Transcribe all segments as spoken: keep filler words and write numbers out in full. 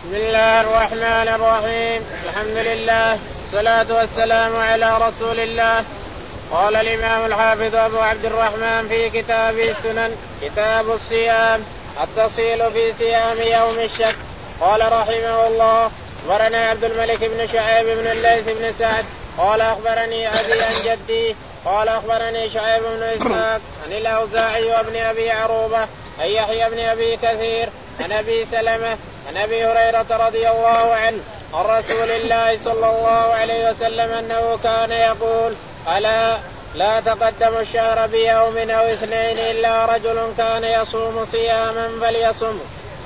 بسم الله الرحمن الرحيم. الحمد لله والصلاة والسلام على رسول الله. قال الإمام الحافظ أبو عبد الرحمن في كتاب السنن كتاب الصيام التفصيل في صيام يوم الشك. قال رحمه الله: أخبرنا عبد الملك بن شعيب بن الليث بن سعد قال أخبرني أبي عن جدي قال أخبرني شعيب بن إسحاق عن الأوزاعي وابن أبي عروبة عن يحيى بن أبي كثير عن أبي سلمة عن أبي هريرة رضي الله عنه عن رسول الله صلى الله عليه وسلم أنه كان يقول: ألا لا تقدموا الشهر بيوم أو اثنين إلا رجل كان يصوم صياما فليصم.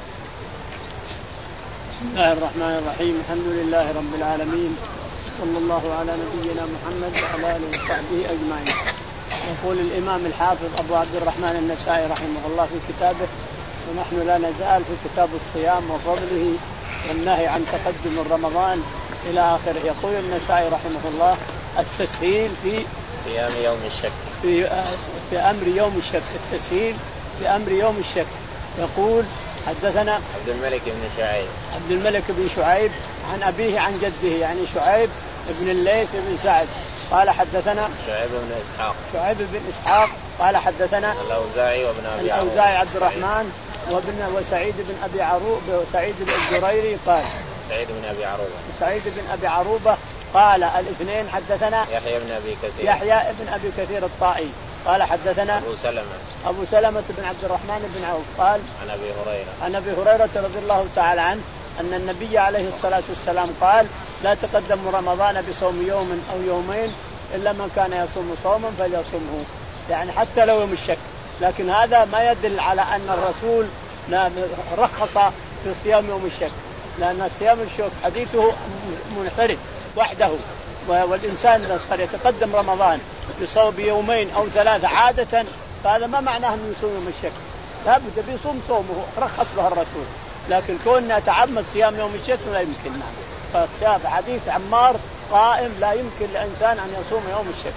بسم الله الرحمن الرحيم. الحمد لله رب العالمين، صلى الله على نبينا محمد وعلى آله وصحبه أجمعين. يقول الإمام الحافظ أبو عبد الرحمن النسائي رحمه الله في كتابه، ونحن لا نزال في كتاب الصيام وفضله والنهي عن تقدم رمضان إلى آخره. يقول النسائي رحمه الله: التسهيل في صيام يوم الشك في, في أمر يوم الشك، التسهيل في أمر يوم الشك. يقول: حدثنا عبد الملك بن شعيب عبد الملك بن شعيب عن أبيه عن جده، يعني شعيب بن الليث بن سعد قال حدثنا شعيب بن إسحاق شعيب بن إسحاق قال حدثنا الأوزاعي وابن أبي عروبة الأوزاعي عبد الرحمن وابن وسعيد بن أبي عروبة وسعيد بن الجريري قال سعيد بن أبي عروبة سعيد بن أبي عروبة قال الاثنين حدثنا يحيى بن أبي كثير يحيى بن أبي كثير الطائي قال حدثنا أبو سلمة أبو سلمة بن عبد الرحمن بن عوف قال عن أبي هريرة عن أبي هريرة رضي الله تعالى عنه أن النبي عليه الصلاة والسلام قال: لا تقدموا رمضان بصوم يوم أو يومين إلا من كان يصوم صوما فليصومه، يعني حتى لو يوم الشك. لكن هذا ما يدل على أن الرسول رخص في صيام يوم الشك، لأن صيام الشك حديثه منفرد وحده، والإنسان الأصغر يتقدم رمضان بصوم يومين أو ثلاثة عادة، فهذا ما معناه أنه يصوم يوم الشك، لا بد بيصوم صومه رخص له الرسول. لكن كوننا نتعمد صيام يوم الشك لا يمكن. فالصيام حديث عمار قائم، لا يمكن لإنسان أن يصوم يوم الشك.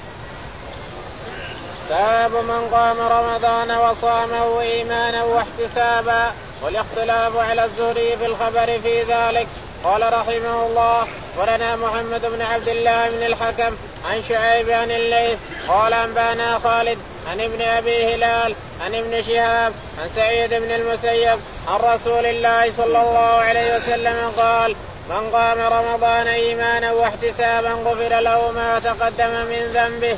باب من قام رمضان وصامه إيمانا واحتسابا، والاختلاف على الزهري في الخبر في ذلك. قال رحمه الله: ولنا محمد بن عبد الله بن الحكم عن شعيب عن الليث قال أنبانا خالد عن ابن أبي هلال عن ابن شهاب عن سعيد بن المسيب عن رسول الله صلى الله عليه وسلم قال: من قام رمضان إيمانا واحتسابا غفر له ما تقدم من ذنبه.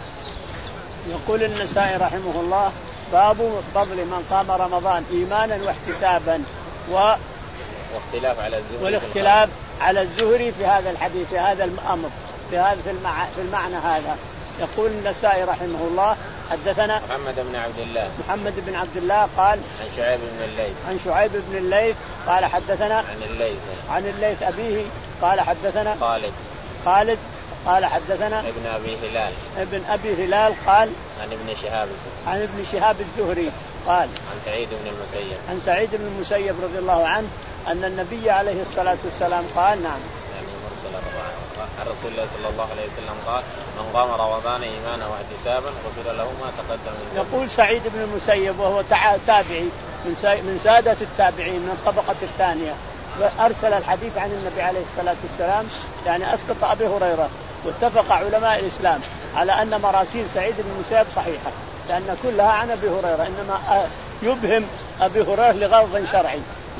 يقول النسائي رحمه الله: باب فضل من قام رمضان إيمانا واحتسابا و... واختلاف على الزهري والاختلاف على الزهري في هذا الحديث، في هذا الأمر، في هذا في, المع... في المعنى هذا. يقول النسائي رحمه الله: حدثنا محمد بن عبد الله محمد بن عبد الله قال عن شعيب بن الليث عن شعيب بن الليث قال حدثنا عن الليث عن الليث أبيه قال حدثنا خالد خالد قال حدثنا ابن أبي هلال ابن أبي هلال قال عن ابن شهاب عن ابن شهاب الزهري قال عن سعيد بن المسيب عن سعيد بن المسيب رضي الله عنه أن النبي عليه الصلاة والسلام قال: نعم يعني مرسل عن رسول الله صلى الله عليه وسلم قال: من قام رمضان إيمانا واحتسابا غفر له ما تقدم من ذنبه. يقول سعيد بن المسيب وهو تابعي من سادة التابعين من الطبقة الثانية، أرسل الحديث عن النبي عليه الصلاة والسلام، يعني أسقط أبي هريرة. واتفق علماء الإسلام على أن مراسيل سعيد بن المسيب صحيحة، لأن كلها عن أبي هريرة، إنما يبهم أبي هريرة لغرض شرعي،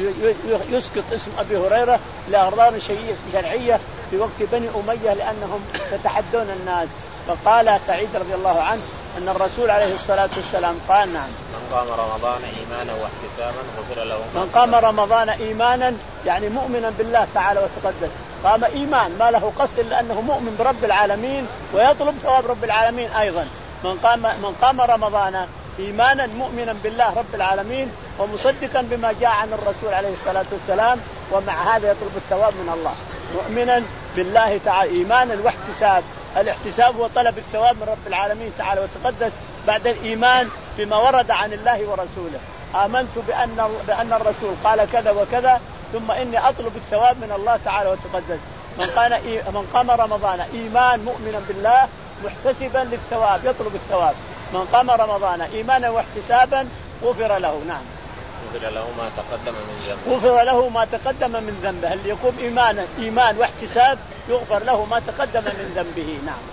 يسقط اسم أبي هريرة لأغراض شرعية في وقت بني أمية لأنهم يتحدون الناس. فقال سعيد رضي الله عنه أن الرسول عليه الصلاة والسلام قال: نعم من قام رمضان إيمانا واحتسابا غفر له. من قام رمضان إيمانا يعني مؤمنا بالله تعالى وتقدس، قام إيمان ما له قصد إلا أنه مؤمن برب العالمين ويطلب ثواب رب العالمين أيضا. من قام من قام رمضان إيمانا مؤمنا بالله رب العالمين ومصدقا بما جاء عن الرسول عليه الصلاة والسلام، ومع هذا يطلب الثواب من الله، مؤمنا بالله تعالى إيمانا واحتساب. الاحتساب هو طلب الثواب من رب العالمين تعالى وتقدس بعد الإيمان بما ورد عن الله ورسوله. آمنت بأن بأن الرسول قال كذا وكذا، ثم إني أطلب الثواب من الله تعالى وتقدس. من قام من قام رمضان إيمان مؤمنا بالله محتسبا للثواب يطلب الثواب. من قام رمضان إيمانا واحتسابا غفر له. نعم. غفر له ما تقدم من ذنبه غفر له ما تقدم من ذنبه. اللي يقوم إيمانا إيمان واحتساب يغفر له ما تقدم من ذنبه. نعم.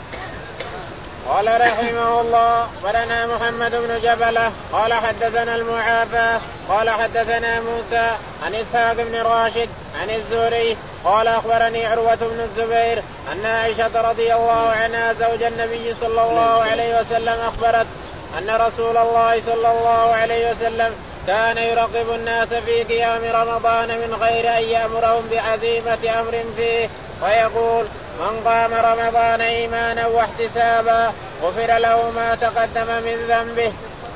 قال رحمه الله ولنا محمد بن جبلة قال حدثنا المعافى قال حدثنا موسى عن إسحاق بن راشد عن الزهري قال أخبرني عروة بن الزبير أن عائشة رضي الله عنها زوج النبي صلى الله عليه وسلم أخبرت أن رسول الله صلى الله عليه وسلم كان يرغب الناس في قيام رمضان من غير أن يأمرهم بعزيمة أمر فيه ويقول من قام رمضان إيمانا واحتسابا غفر له ما تقدم من ذنبه.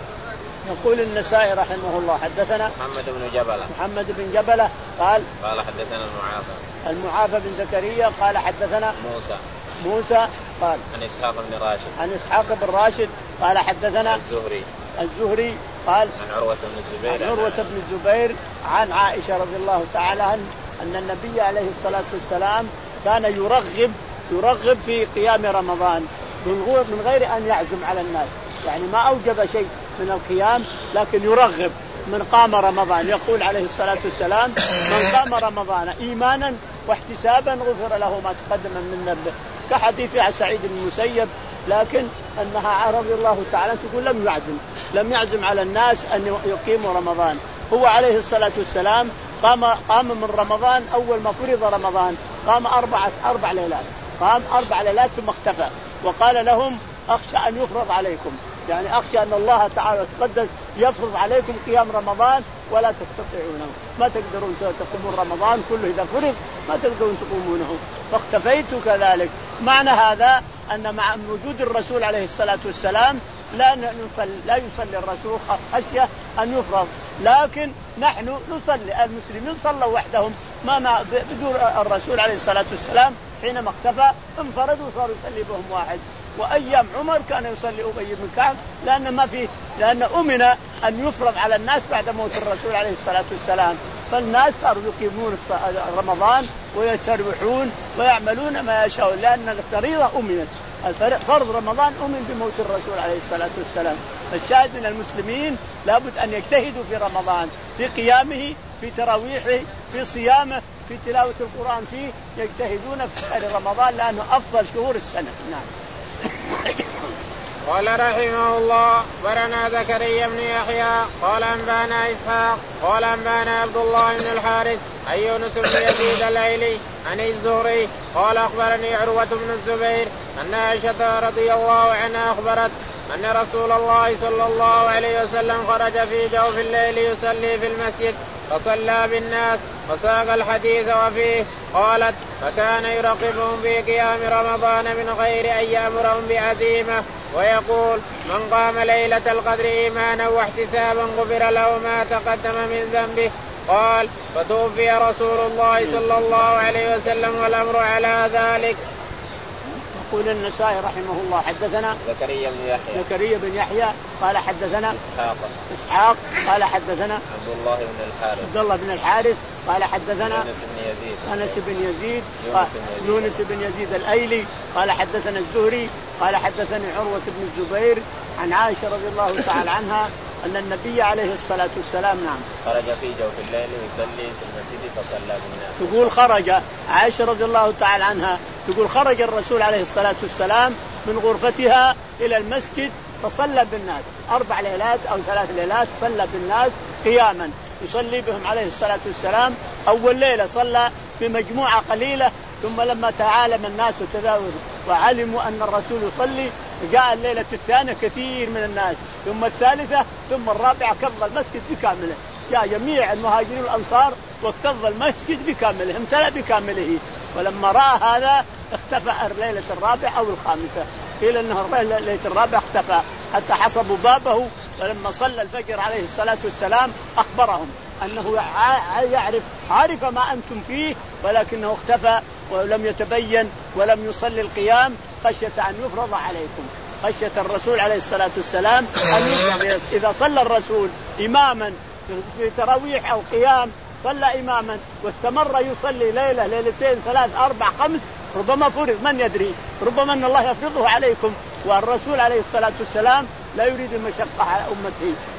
يقول النسائي رحمه الله حدثنا محمد بن جبلة محمد بن جبلة قال قال حدثنا المعافى المعافى بن زكريا قال حدثنا موسى موسى قال عن إسحاق بن راشد عن إسحاق بن راشد قال حدثنا الزهري الزهري قال عن عروة بن الزبير عن عروة بن الزبير عن عائشة رضي الله تعالى عنها أن النبي عليه الصلاة والسلام كان يرغب يرغب في قيام رمضان من غير أن يعزم على الناس، يعني ما أوجب شيء من القيام لكن يرغب من قام رمضان. يقول عليه الصلاة والسلام من قام رمضان إيمانا واحتسابا غفر له ما تقدم من ذنبه، كحديث سعيد بن المسيب، لكن أنها رضي الله تعالى تقول لم يعزم لم يعزم على الناس أن يقيموا رمضان. هو عليه الصلاة والسلام قام قام من رمضان أول ما فرض رمضان قام أربعة أربع ليلات قام أربع ليلات ثم اختفى وقال لهم أخشى أن يفرض عليكم، يعني أخشى أن الله تعالى وتقدس يفرض عليكم قيام رمضان ولا تستطيعونه، ما تقدرون تقومون رمضان كله إذا فرض ما تقدرون تقومونه، فاختفيت كذلك. معنى هذا أن مع وجود الرسول عليه الصلاة والسلام لا نصلي لا يصلي الرسول خشية أن يفرض، لكن نحن نصلي. المسلمين صلوا وحدهم ما ما بدون الرسول عليه الصلاة والسلام، حينما اختفى انفردوا وصاروا يصلي بهم واحد. وأيام عمر كان يصلي أبي بن كعب لأن ما في لأن أمن أن يفرض على الناس بعد موت الرسول عليه الصلاة والسلام، فالناس صاروا يقيمون رمضان ويتروحون ويعملون ما يشاءون لأن الفريضة أمنت، فرض رمضان أمن بموت الرسول عليه الصلاة والسلام. فالشاهد من المسلمين لابد أن يجتهدوا في رمضان في قيامه في تراويحه في صيامه في تلاوة القرآن فيه، يجتهدون في شهر رمضان لأنه أفضل شهور السنة. نعم. قال رحمه الله برنا زكريا بن يحيى قال أنبانا إسحاق قال أنبانا عبد الله بن الحارث عن يونس بن يزيد الايلي عن الزهري قال أخبرني عروة بن الزبير أن عائشة رضي الله عنها أخبرت أن رسول الله صلى الله عليه وسلم خرج في جوف الليل يصلي في المسجد فصلى بالناس وساق الحديث وفيه قالت فكان يرقبهم في قيام رمضان من غير أن يأمرهم بعزيمة ويقول من قام ليلة القدر إيمانا واحتسابا غفر له ما تقدم من ذنبه. قال فتوفي رسول الله صلى الله عليه وسلم والأمر على ذلك. يقول النسائي رحمه الله حدثنا زكريا بن يحيى زكريا بن يحيى قال حدثنا إسحاق إسحاق قال حدثنا عبد الله بن الحارث عبد الله بن الحارث قال حدثنا يونس بن يزيد أنس بن يزيد يونس بن, بن يزيد الأيلي قال حدثنا الزهري قال حدثني عروة بن الزبير عن عائشة رضي الله تعالى عنها أن النبي عليه الصلاة والسلام نعم خرج في جوف الليل يصلي في المسجد فصلى بالناس. تقول خرج عائشة رضي الله تعالى عنها تقول خرج الرسول عليه الصلاة والسلام من غرفتها إلى المسجد فصلى بالناس أربع ليلات أو ثلاث ليلات صلى بالناس قياما يصلي بهم عليه الصلاة والسلام. أول ليلة صلى بمجموعة قليلة ثم لما تعالم الناس وتداولوا وعلموا أن الرسول يصلي جاء الليلة الثانية كثير من الناس ثم الثالثة ثم الرابعة كظ المسجد بكامله، جاء جميع المهاجرين والأنصار واكتظ المسجد بكامله امتلأ بكامله. ولما رأى هذا اختفى الليلة الرابعة أو الخامسة، قيل أنه الليلة الرابعة اختفى حتى حصبوا بابه. ولما صلى الفجر عليه الصلاة والسلام أخبرهم أنه يعرف عارف ما أنتم فيه ولكنه اختفى ولم يتبين ولم يصلي القيام خشية أن يفرض عليكم. خشية الرسول عليه الصلاة والسلام أن يفرض. إذا صلى الرسول إماما في تراويح أو قيام صلى إماما واستمر يصلي ليلة ليلتين ثلاث أربع خمس ربما فرض من يدري، ربما أن الله يفرضه عليكم. والرسول عليه الصلاة والسلام لا يريد المشقة على أمته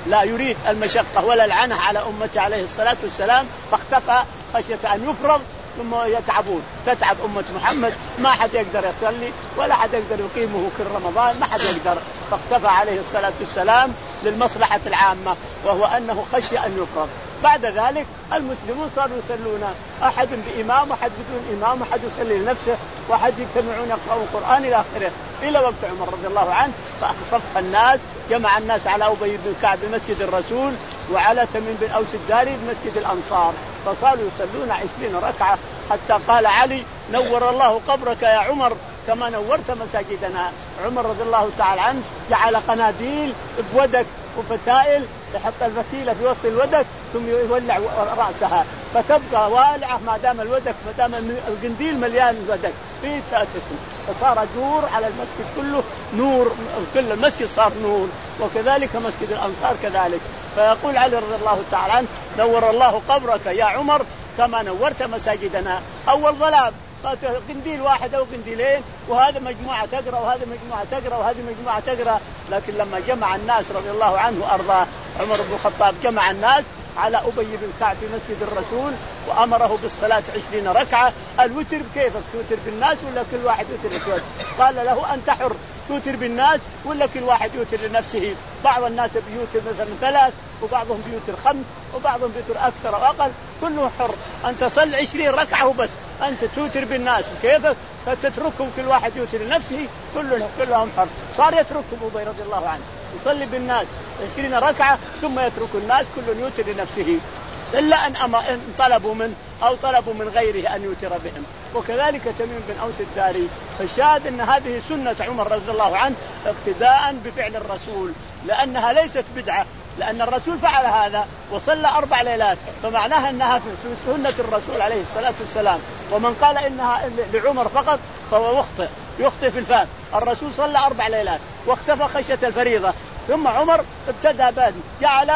لا يريد المشقة ولا العنة على أمته عليه الصلاة والسلام، فاختفى خشية أن يفرض ثم يتعبون. تتعب أمة محمد، ما حد يقدر يصلي ولا حد يقدر يقيمه كل رمضان، ما حد يقدر، فاختفى عليه الصلاة والسلام للمصلحة العامة، وهو أنه خشي أن يفرض. بعد ذلك المسلمون صاروا يصلون، أحد بإمام وأحد بدون إمام، وأحد يصلي لنفسه وأحد يجتمعون يقرأوا القرآن إلى آخره، إلى وقت عمر رضي الله عنه فصف الناس، جمع الناس على أبي بن كعب بمسجد الرسول وعلى تميم بن أوس الداري بمسجد الأنصار، فصاروا يصلون عشرين ركعة، حتى قال علي: نور الله قبرك يا عمر كما نورت مساجدنا. عمر رضي الله تعالى عنه جعل قناديل بودك وفتائل، يحط الفتيلة في وسط الودك ثم يولع رأسها فتبقى والعة ما دام الودك ما دام القنديل مليان الودك في تأسسه، فصار نور على المسجد كله، نور كل المسجد صار نور، وكذلك مسجد الأنصار كذلك. فيقول علي رضي الله تعالى عنه: نور الله قبرك يا عمر كما نورت مساجدنا. أول ظلام قنديل واحد أو قنديلين، وهذا مجموعة تقرأ وهذا مجموعة تقرأ وهذه مجموعة تقرأ، لكن لما جمع الناس رضي الله عنه وأرضاه عمر بن الخطاب جمع الناس على أبي بن كعب في مسجد الرسول وأمره بالصلاة عشرين ركعة. الوتر كيفك توتر بالناس ولا كل واحد يوتر لنفسه؟ قال له: أنت حر، توتر بالناس ولا كل واحد يوتر لنفسه؟ بعض الناس بيوتر مثلا ثلاث، وبعضهم بيوتر خمس، وبعضهم بيوتر أكثر أو أقل، كله حر. أنت صل عشرين ركعة وبس، أنت توتر بالناس كيفك، فتتركهم كل واحد يوتر لنفسه، كلهم كلهم حر. صار يتركهم أبي رضي الله عنه يصلي بالناس عشرين ركعة ثم يترك الناس كل يوتر لنفسه، إلا أن أما طلبوا منه أو طلبوا من غيره أن يوتر بهم. وكذلك تميم بن أوس الداري. فالشاهد أن هذه سنة عمر رضي الله عنه اقتداء بفعل الرسول، لأنها ليست بدعة، لأن الرسول فعل هذا وصلى أربع ليلات، فمعناها أنها في سنة الرسول عليه الصلاة والسلام. ومن قال إنها لعمر فقط فهو يخطئ، يخطئ في الفهم. الرسول صلى أربع ليلات واختفى خشية الفريضة، ثم عمر ابتدى بعد جعل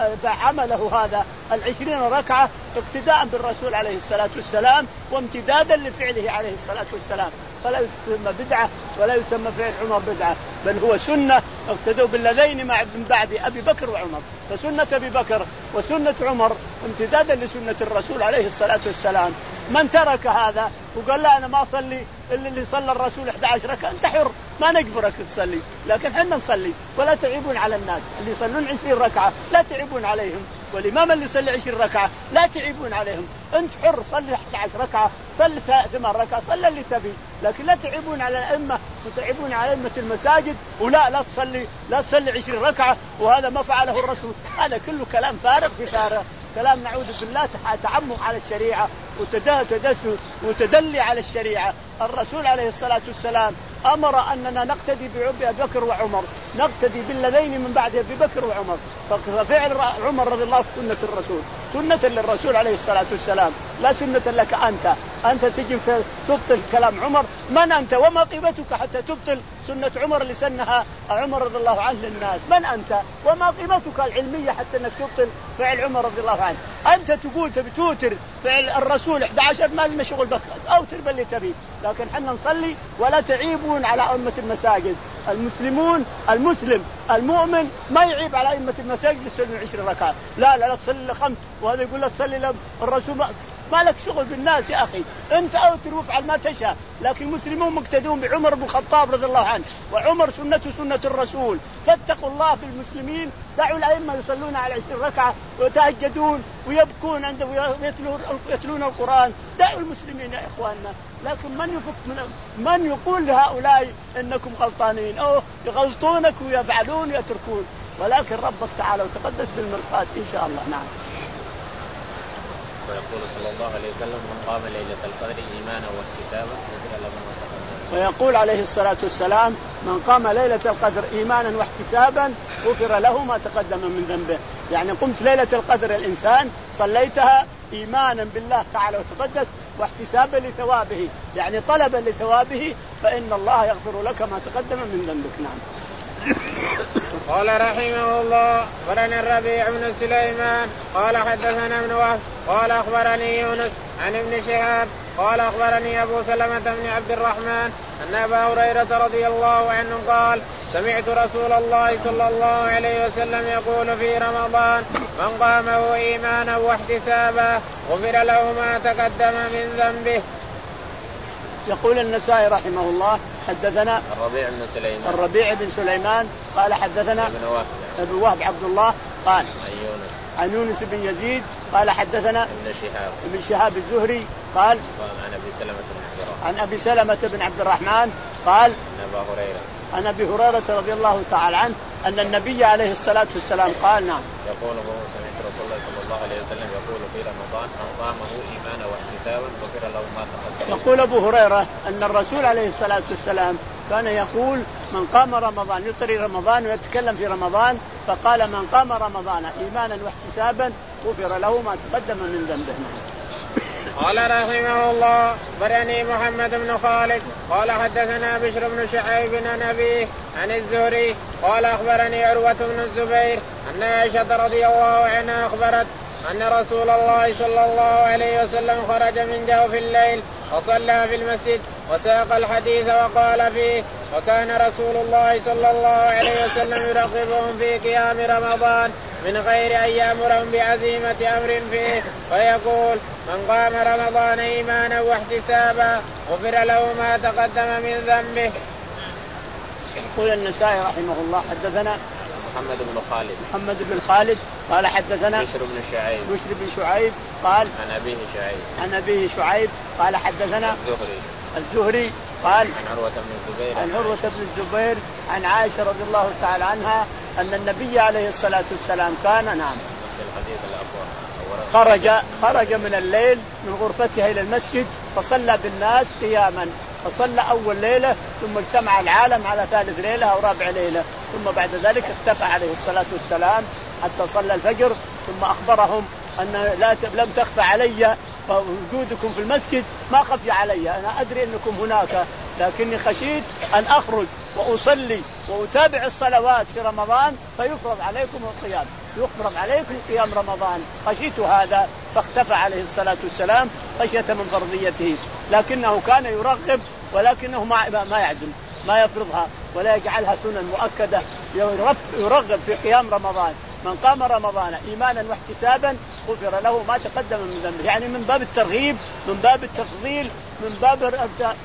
عمله هذا العشرين ركعة اقتداء بالرسول عليه الصلاة والسلام وامتدادا لفعله عليه الصلاة والسلام، فلا يسمى بدعة ولا يسمى فعل عمر بدعة، بل هو سنة اقتدوا بالذين مع من بعد أبي بكر وعمر. فسنة أبي بكر وسنة عمر امتدادا لسنة الرسول عليه الصلاة والسلام. من ترك هذا وقال لا أنا ما أصلي إلا اللي صلى الرسول إحدى عشرة ركعة، أنت حر، ما نجبرك تصلي، لكن حنا نصلي ولا تعيبون على الناس. اللي يصلون عشرين ركعة لا تعيبون عليهم، والإمام اللي يصلي عشرين ركعة لا تعيبون عليهم. أنت حر، صلي إحدى عشرة ركعة، صلي ثمان ركعة، صلي اللي تبي، لكن لا تعيبون على الأئمة وتعيبون على أئمة المساجد ولا لا تصلي لا تصلي عشرين ركعة وهذا ما فعله الرسول. هذا كله كلام فارغ في فارغ، كلام نعوذ بالله تعمق على الشريعة وتدسس وتدلي على الشريعة. الرسول عليه الصلاة والسلام أمر أننا نقتدي بأبي بكر وعمر، نقتدي بالذين من بعد أبي بكر وعمر. ففعل عمر رضي الله عنه سنة الرسول، سنة للرسول عليه الصلاة والسلام، لا سنة لك أنت. أنت تجي تبطل كلام عمر، من أنت وما قيمتك حتى تبطل سنة عمر اللي سنها عمر رضي الله عنه للناس؟ من أنت وما قيمتك العلمية حتى أنك تبطل فعل عمر رضي الله عنه؟ أنت تقول تبي توتر فعل الرسول إحدى عشر، ما لنا شغل بك، أو تربى اللي تبي، لكن حنا نصلي ولا تعيبون على أئمة المساجد. المسلمون المسلم المؤمن ما يعيب على أئمة المساجد يصلون عشرين ركعة، لا لا لا تصلي لخمس، وهذا يقول لك صلي للرسول، ما لك شغل بالناس يا أخي، أنت أوتر وافعل ما تشاء. لكن المسلمون مقتدون بعمر بن الخطاب رضي الله عنه، وعمر سنته سنة الرسول. فاتقوا الله في المسلمين، دعوا الأئمة يصلون على عشرين ركعة ويتهجدون ويبكون عند ويتلون القرآن، دعوا المسلمين يا إخواننا. لكن من يفك من من يقول لهؤلاء إنكم غلطانين أو يغلطونك ويفعلون ويتركون، ولكن ربك تعالى وتقدس بالمرصاد إن شاء الله. نعم. ويقول صلى الله عليه وسلم: من قام ليلة القدر إيمانا واحتسابا غفر له ما تقدم. ويقول عليه الصلاة والسلام: من قام ليلة القدر إيمانا واحتسابا غفر له ما تقدم من ذنبه. يعني قمت ليلة القدر الإنسان صليتها إيمانا بالله تعالى وتقدس واحتسابا لثوابه، يعني طلبا لثوابه، فإن الله يغفر لك ما تقدم من ذنبك. نعم. قال رحمه الله: أخبرني الربيع بن سليمان قال حدثنا ابن وهب قال أخبرني يونس عن ابن شهاب قال أخبرني أبو سلمة بن عبد الرحمن أن أبا هريرة رضي الله عنه قال: سمعت رسول الله صلى الله عليه وسلم يقول في رمضان من قامه إيمانا واحتسابا غفر له ما تقدم من ذنبه. يقول النسائي رحمه الله حدثنا الربيع بن سليمان الربيع بن سليمان قال حدثنا ابن وهب ابن وهب عبد الله قال عن يونس عن يونس بن يزيد قال حدثنا ابن شهاب ابن شهاب الزهري قال عن ابي سلمة بن عبد الرحمن عن ابي سلمة بن عبد الرحمن قال عن ابي هريرة عن ابي هريرة رضي الله تعالى عنه ان النبي عليه الصلاة والسلام قال نعم يقول سمعت رسول الله صلى الله عليه وسلم يقول في رمضان من قامه ايمانا واحتسابا غفر له ما تقدم. يقول ابو هريرة ان الرسول عليه الصلاة والسلام كان يقول من قام رمضان يطري رمضان ويتكلم في رمضان فقال من قام رمضان ايمانا واحتسابا غفر له ما تقدم من ذنبه. قال رحمه الله برني محمد بن خالد قال حدثنا بشر بن شعيب عن أبيه عن الزهري قال أخبرني عروة بن الزبير أن عائشة رضي الله عنها أخبرت أن رسول الله صلى الله عليه وسلم خرج من جوف الليل وصلى في المسجد وساق الحديث وقال فيه وكان رسول الله صلى الله عليه وسلم يرغبهم في قيام رمضان من غير أن يأمرهم بعزيمة أمر فيه ويقول من قام رمضان إيمانا واحتسابا غفر له ما تقدم من ذنبه. يقول النسائي رحمه الله حدثنا محمد بن خالد محمد بن خالد قال حدثنا بشر بن شعيب بشر بن شعيب قال عن أبيه شعيب عن أبيه شعيب قال حدثنا الزهري الزهري قال عن عروة بن الزبير عن عروة بن الزبير عن عائشة رضي الله تعالى عنها أن النبي عليه الصلاة والسلام كان نعم خرج خرج من الليل من غرفته إلى المسجد فصلى بالناس قياما فصلى أول ليلة ثم اجتمع العالم على ثالث ليلة أو رابع ليلة ثم بعد ذلك اختفى عليه الصلاة والسلام حتى صلى الفجر ثم أخبرهم أن لا لم تخفى علي وجودكم في المسجد ما خفي علي أنا أدري أنكم هناك لكني خشيت أن أخرج وأصلي وأتابع الصلوات في رمضان فيفرض عليكم القيام يفرض عليكم قيام رمضان خشيت هذا فاختفى عليه الصلاة والسلام خشية من فرضيته لكنه كان يرغب ولكنه ما ما يعزم ما يفرضها ولا يجعلها سنن مؤكدة يرغب في قيام رمضان من قام رمضان إيمانا واحتسابا غفر له ما تقدم من ذنبه يعني من باب الترغيب من باب التفضيل من باب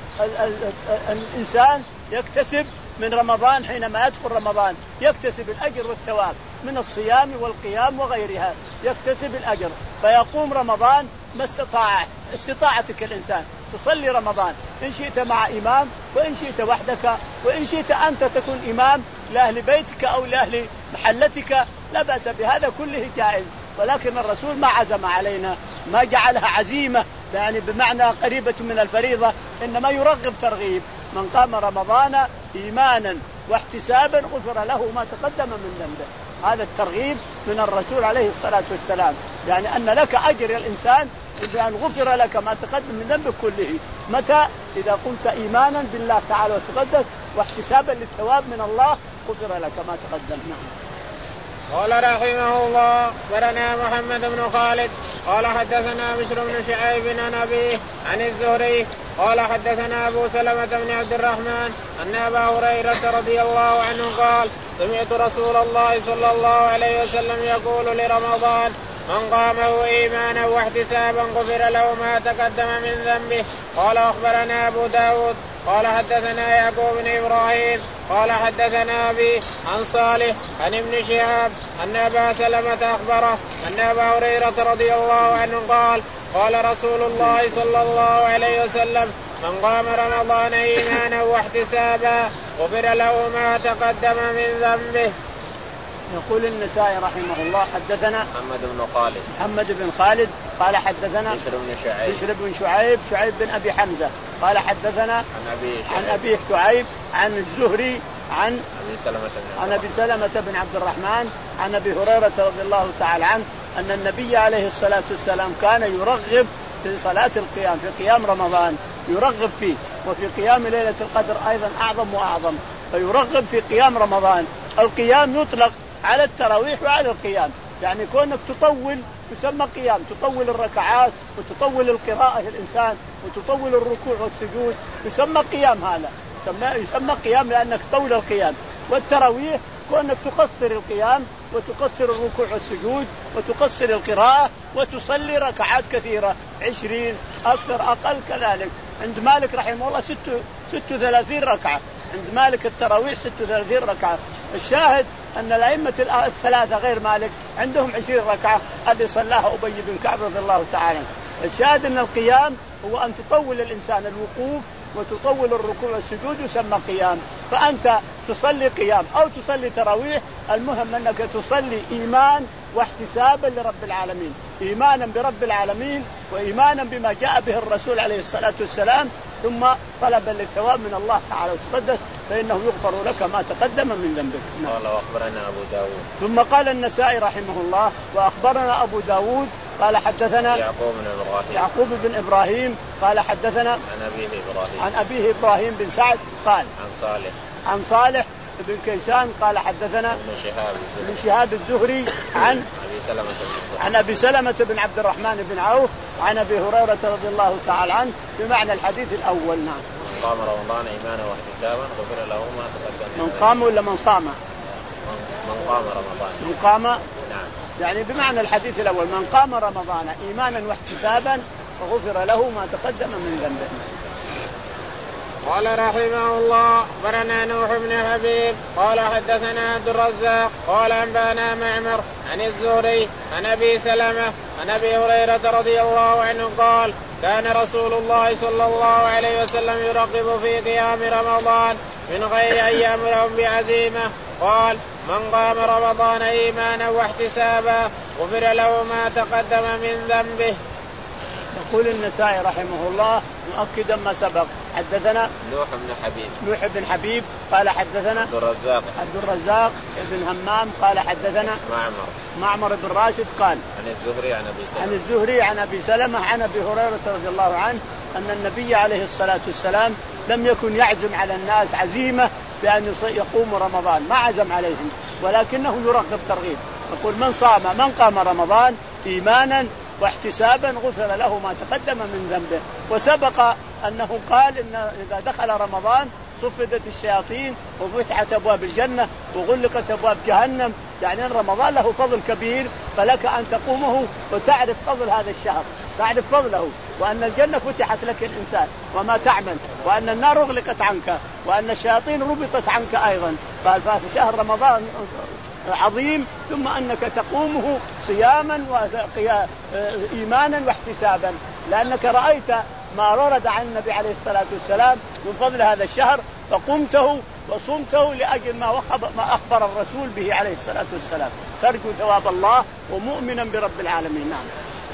الإنسان يكتسب من رمضان حينما يدخل رمضان يكتسب الأجر والثواب من الصيام والقيام وغيرها يكتسب الأجر فيقوم رمضان ما استطاع استطاعتك الإنسان تصلي رمضان إن شئت مع إمام وإن شئت وحدك وإن شئت أنت تكون إمام لأهل بيتك أو لأهل محلتك لا بأس بهذا كله جائز ولكن الرسول ما عزم علينا ما جعلها عزيمة يعني بمعنى قريبة من الفريضة إنما يرغب ترغيب من قام رمضان إيمانا واحتسابا غفر له ما تقدم من ذنبه هذا الترغيب من الرسول عليه الصلاة والسلام يعني أن لك أجر الإنسان بأن غفر لك ما تقدم من ذنبك كله متى إذا قلت إيمانا بالله تعالى وتقدس واحتسابا للثواب من الله غفر لك ما تقدم. قال رحمه الله برنا محمد بن خالد قال حدثنا بشر بن شعيب عن أبيه عن الزهري قال حدثنا أبو سلمة بن عبد الرحمن أن أبا هريرة رضي الله عنه قال سمعت رسول الله صلى الله عليه وسلم يقول لرمضان من قامه إيمانا واحتسابا غفر له ما تقدم من ذنبه. قال أخبرنا أبو داود قال حدثنا يعقوب بن إبراهيم قال حدثنا أبي عن صالح عن ابن شهاب أن أبا سلمة أخبره أن أبا هريرة رضي الله عنه قال قال رسول الله صلى الله عليه وسلم من قام رمضان إيمانا واحتسابا غفر له ما تقدم من ذنبه. يقول النسائي رحمه الله حدثنا محمد بن خالد محمد بن خالد قال حدثنا بشر بن شعيب بشر بن شعيب شعيب بن أبي حمزة قال حدثنا عن أبي عن أبي شعيب عن الزهري عن أبي سلمة عن أبي سلمة بن عبد الرحمن عن أبي هريرة رضي الله تعالى عنه أن النبي عليه الصلاة والسلام كان يرغب في صلاة القيام في قيام رمضان يرغب فيه وفي قيام ليلة القدر أيضا أعظم وأعظم فيرغب في قيام رمضان. القيام يطلق على التراويح وعلى القيام يعني كونك تطول يسمى قيام تطول الركعات وتطول القراءة الإنسان وتطول الركوع والسجود يسمى قيام هذا يسمى, يسمى قيام لأنك تطول القيام والتراويح كونك تقصر القيام وتقصر الركوع والسجود وتقصر القراءة وتصلي ركعات كثيرة عشرين أكثر أقل كذلك. عند مالك رحمه الله ست ست وثلاثين ركعة، عند مالك التراويح ست وثلاثين ركعة. الشاهد أن الأئمة الثلاثة غير مالك عندهم عشرين ركعة اللي صلاها أبي بن كعب رضي الله تعالى. الشاهد أن القيام هو أن تطول الإنسان الوقوف وتطول الركوع والسجود يسمى قيام. فأنت تصلي قيام أو تصلي تراويح، المهم أنك تصلي إيمان واحتسابا لرب العالمين، إيمانا برب العالمين وإيمانا بما جاء به الرسول عليه الصلاة والسلام، ثم طلبا للثواب من الله تعالى وتقدس، فإنه يغفر لك ما تقدم من ذنبك. قال وأخبرنا أبو داود. ثم قال النسائي رحمه الله وأخبرنا أبو داود قال حدثنا يعقوب بن إبراهيم يعقوب بن إبراهيم قال حدثنا عن أبيه إبراهيم عن أبيه إبراهيم بن سعد قال عن صالح عن صالح بن كيسان قال حدثنا ابن شهاب ابن شهاب الزهري عن أبي سلمة عن أبي سلمة بن عبد الرحمن بن عوف عن أبي هريرة رضي الله تعالى عنه بمعنى الحديث الأول. نعم. من قام رمضان إيمانا واحتسابا غفر له ما تقدم. من قام ولا من صام؟ من قام رمضان. من قام. نعم. يعني بمعنى الحديث الأول من قام رمضان إيمانا واحتسابا فغفر له ما تقدم من ذنبه. قال رحمه الله أخبرنا نوح بن حبيب قال حدثنا عبد الرزاق قال أنبانا معمر عن الزهري عن أبي سلمة عن أبي هريرة رضي الله عنه قال كان رسول الله صلى الله عليه وسلم يرغب في قيام رمضان من غير أن يأمرهم بعزيمة. قال من قام رمضان إيمانا واحتسابا غفر له ما تقدم من ذنبه. يقول النسائي رحمه الله مؤكدا ما سبق حدثنا نوح بن حبيب نوح بن حبيب قال حدثنا عبد الرزاق عبد الرزاق بن همام قال حدثنا معمر معمر بن راشد قال عن الزهري عن أبي سلمة عن الزهري عن أبي سلمة عن أبي هريرة رضي الله عنه أن النبي عليه الصلاة والسلام لم يكن يعزم على الناس عزيمة بأن يقوموا رمضان، ما عزم عليهم ولكنه يرغب ترغيب. يقول من صام من قام رمضان إيمانا واحتسابا غفر له ما تقدم من ذنبه. وسبق أنه قال إن إذا دخل رمضان صفدت الشياطين وفتحت أبواب الجنة وغلقت أبواب جهنم، يعني أن رمضان له فضل كبير، فلك أن تقومه وتعرف فضل هذا الشهر، تعرف فضله، وأن الجنة فتحت لك الإنسان وما تعمل، وأن النار أغلقت عنك، وأن الشياطين ربطت عنك أيضا. ففي شهر رمضان عظيم، ثم أنك تقومه صياما وإيمانا واحتسابا، لأنك رأيت ما ورد عن النبي عليه الصلاة والسلام من فضل هذا الشهر فقمته وصمته لأجل ما ما أخبر الرسول به عليه الصلاة والسلام، ترجو ثواب الله ومؤمنا برب العالمين. نعم.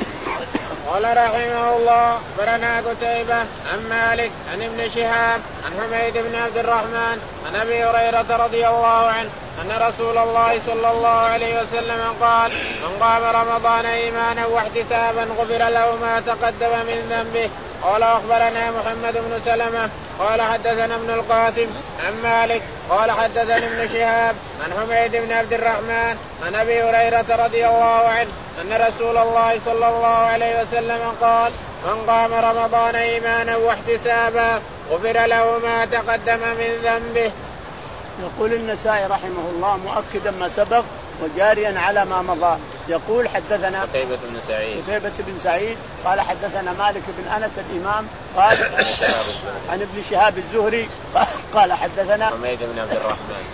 قال رحمه الله أخبرنا قتيبة عن مالك عن ابن شهاب عن حميد بن عبد الرحمن عن أبي هريرة رضي الله عنه أن رسول الله صلى الله عليه وسلم قال من قام رمضان إيمانا واحتسابا غفر له ما تقدم من ذنبه. قال أخبرنا محمد بن سلمة قال حدثنا ابن القاسم عن مالك قال حدثنا ابن شهاب عن حميد بن عبد الرحمن عن أبي هريرة رضي الله عنه أن رسول الله صلى الله عليه وسلم قال من قام رمضان إيمانا واحتسابا غفر له ما تقدم من ذنبه. يقول النسائي رحمه الله مؤكدا ما سبق وجاريا على ما مضى. يقول حدثنا قتيبة بن سعيد قتيبة بن سعيد قال حدثنا مالك بن أنس الإمام قال عن ابن شهاب الزهري قال حدثنا حميد بن عبد الرحمن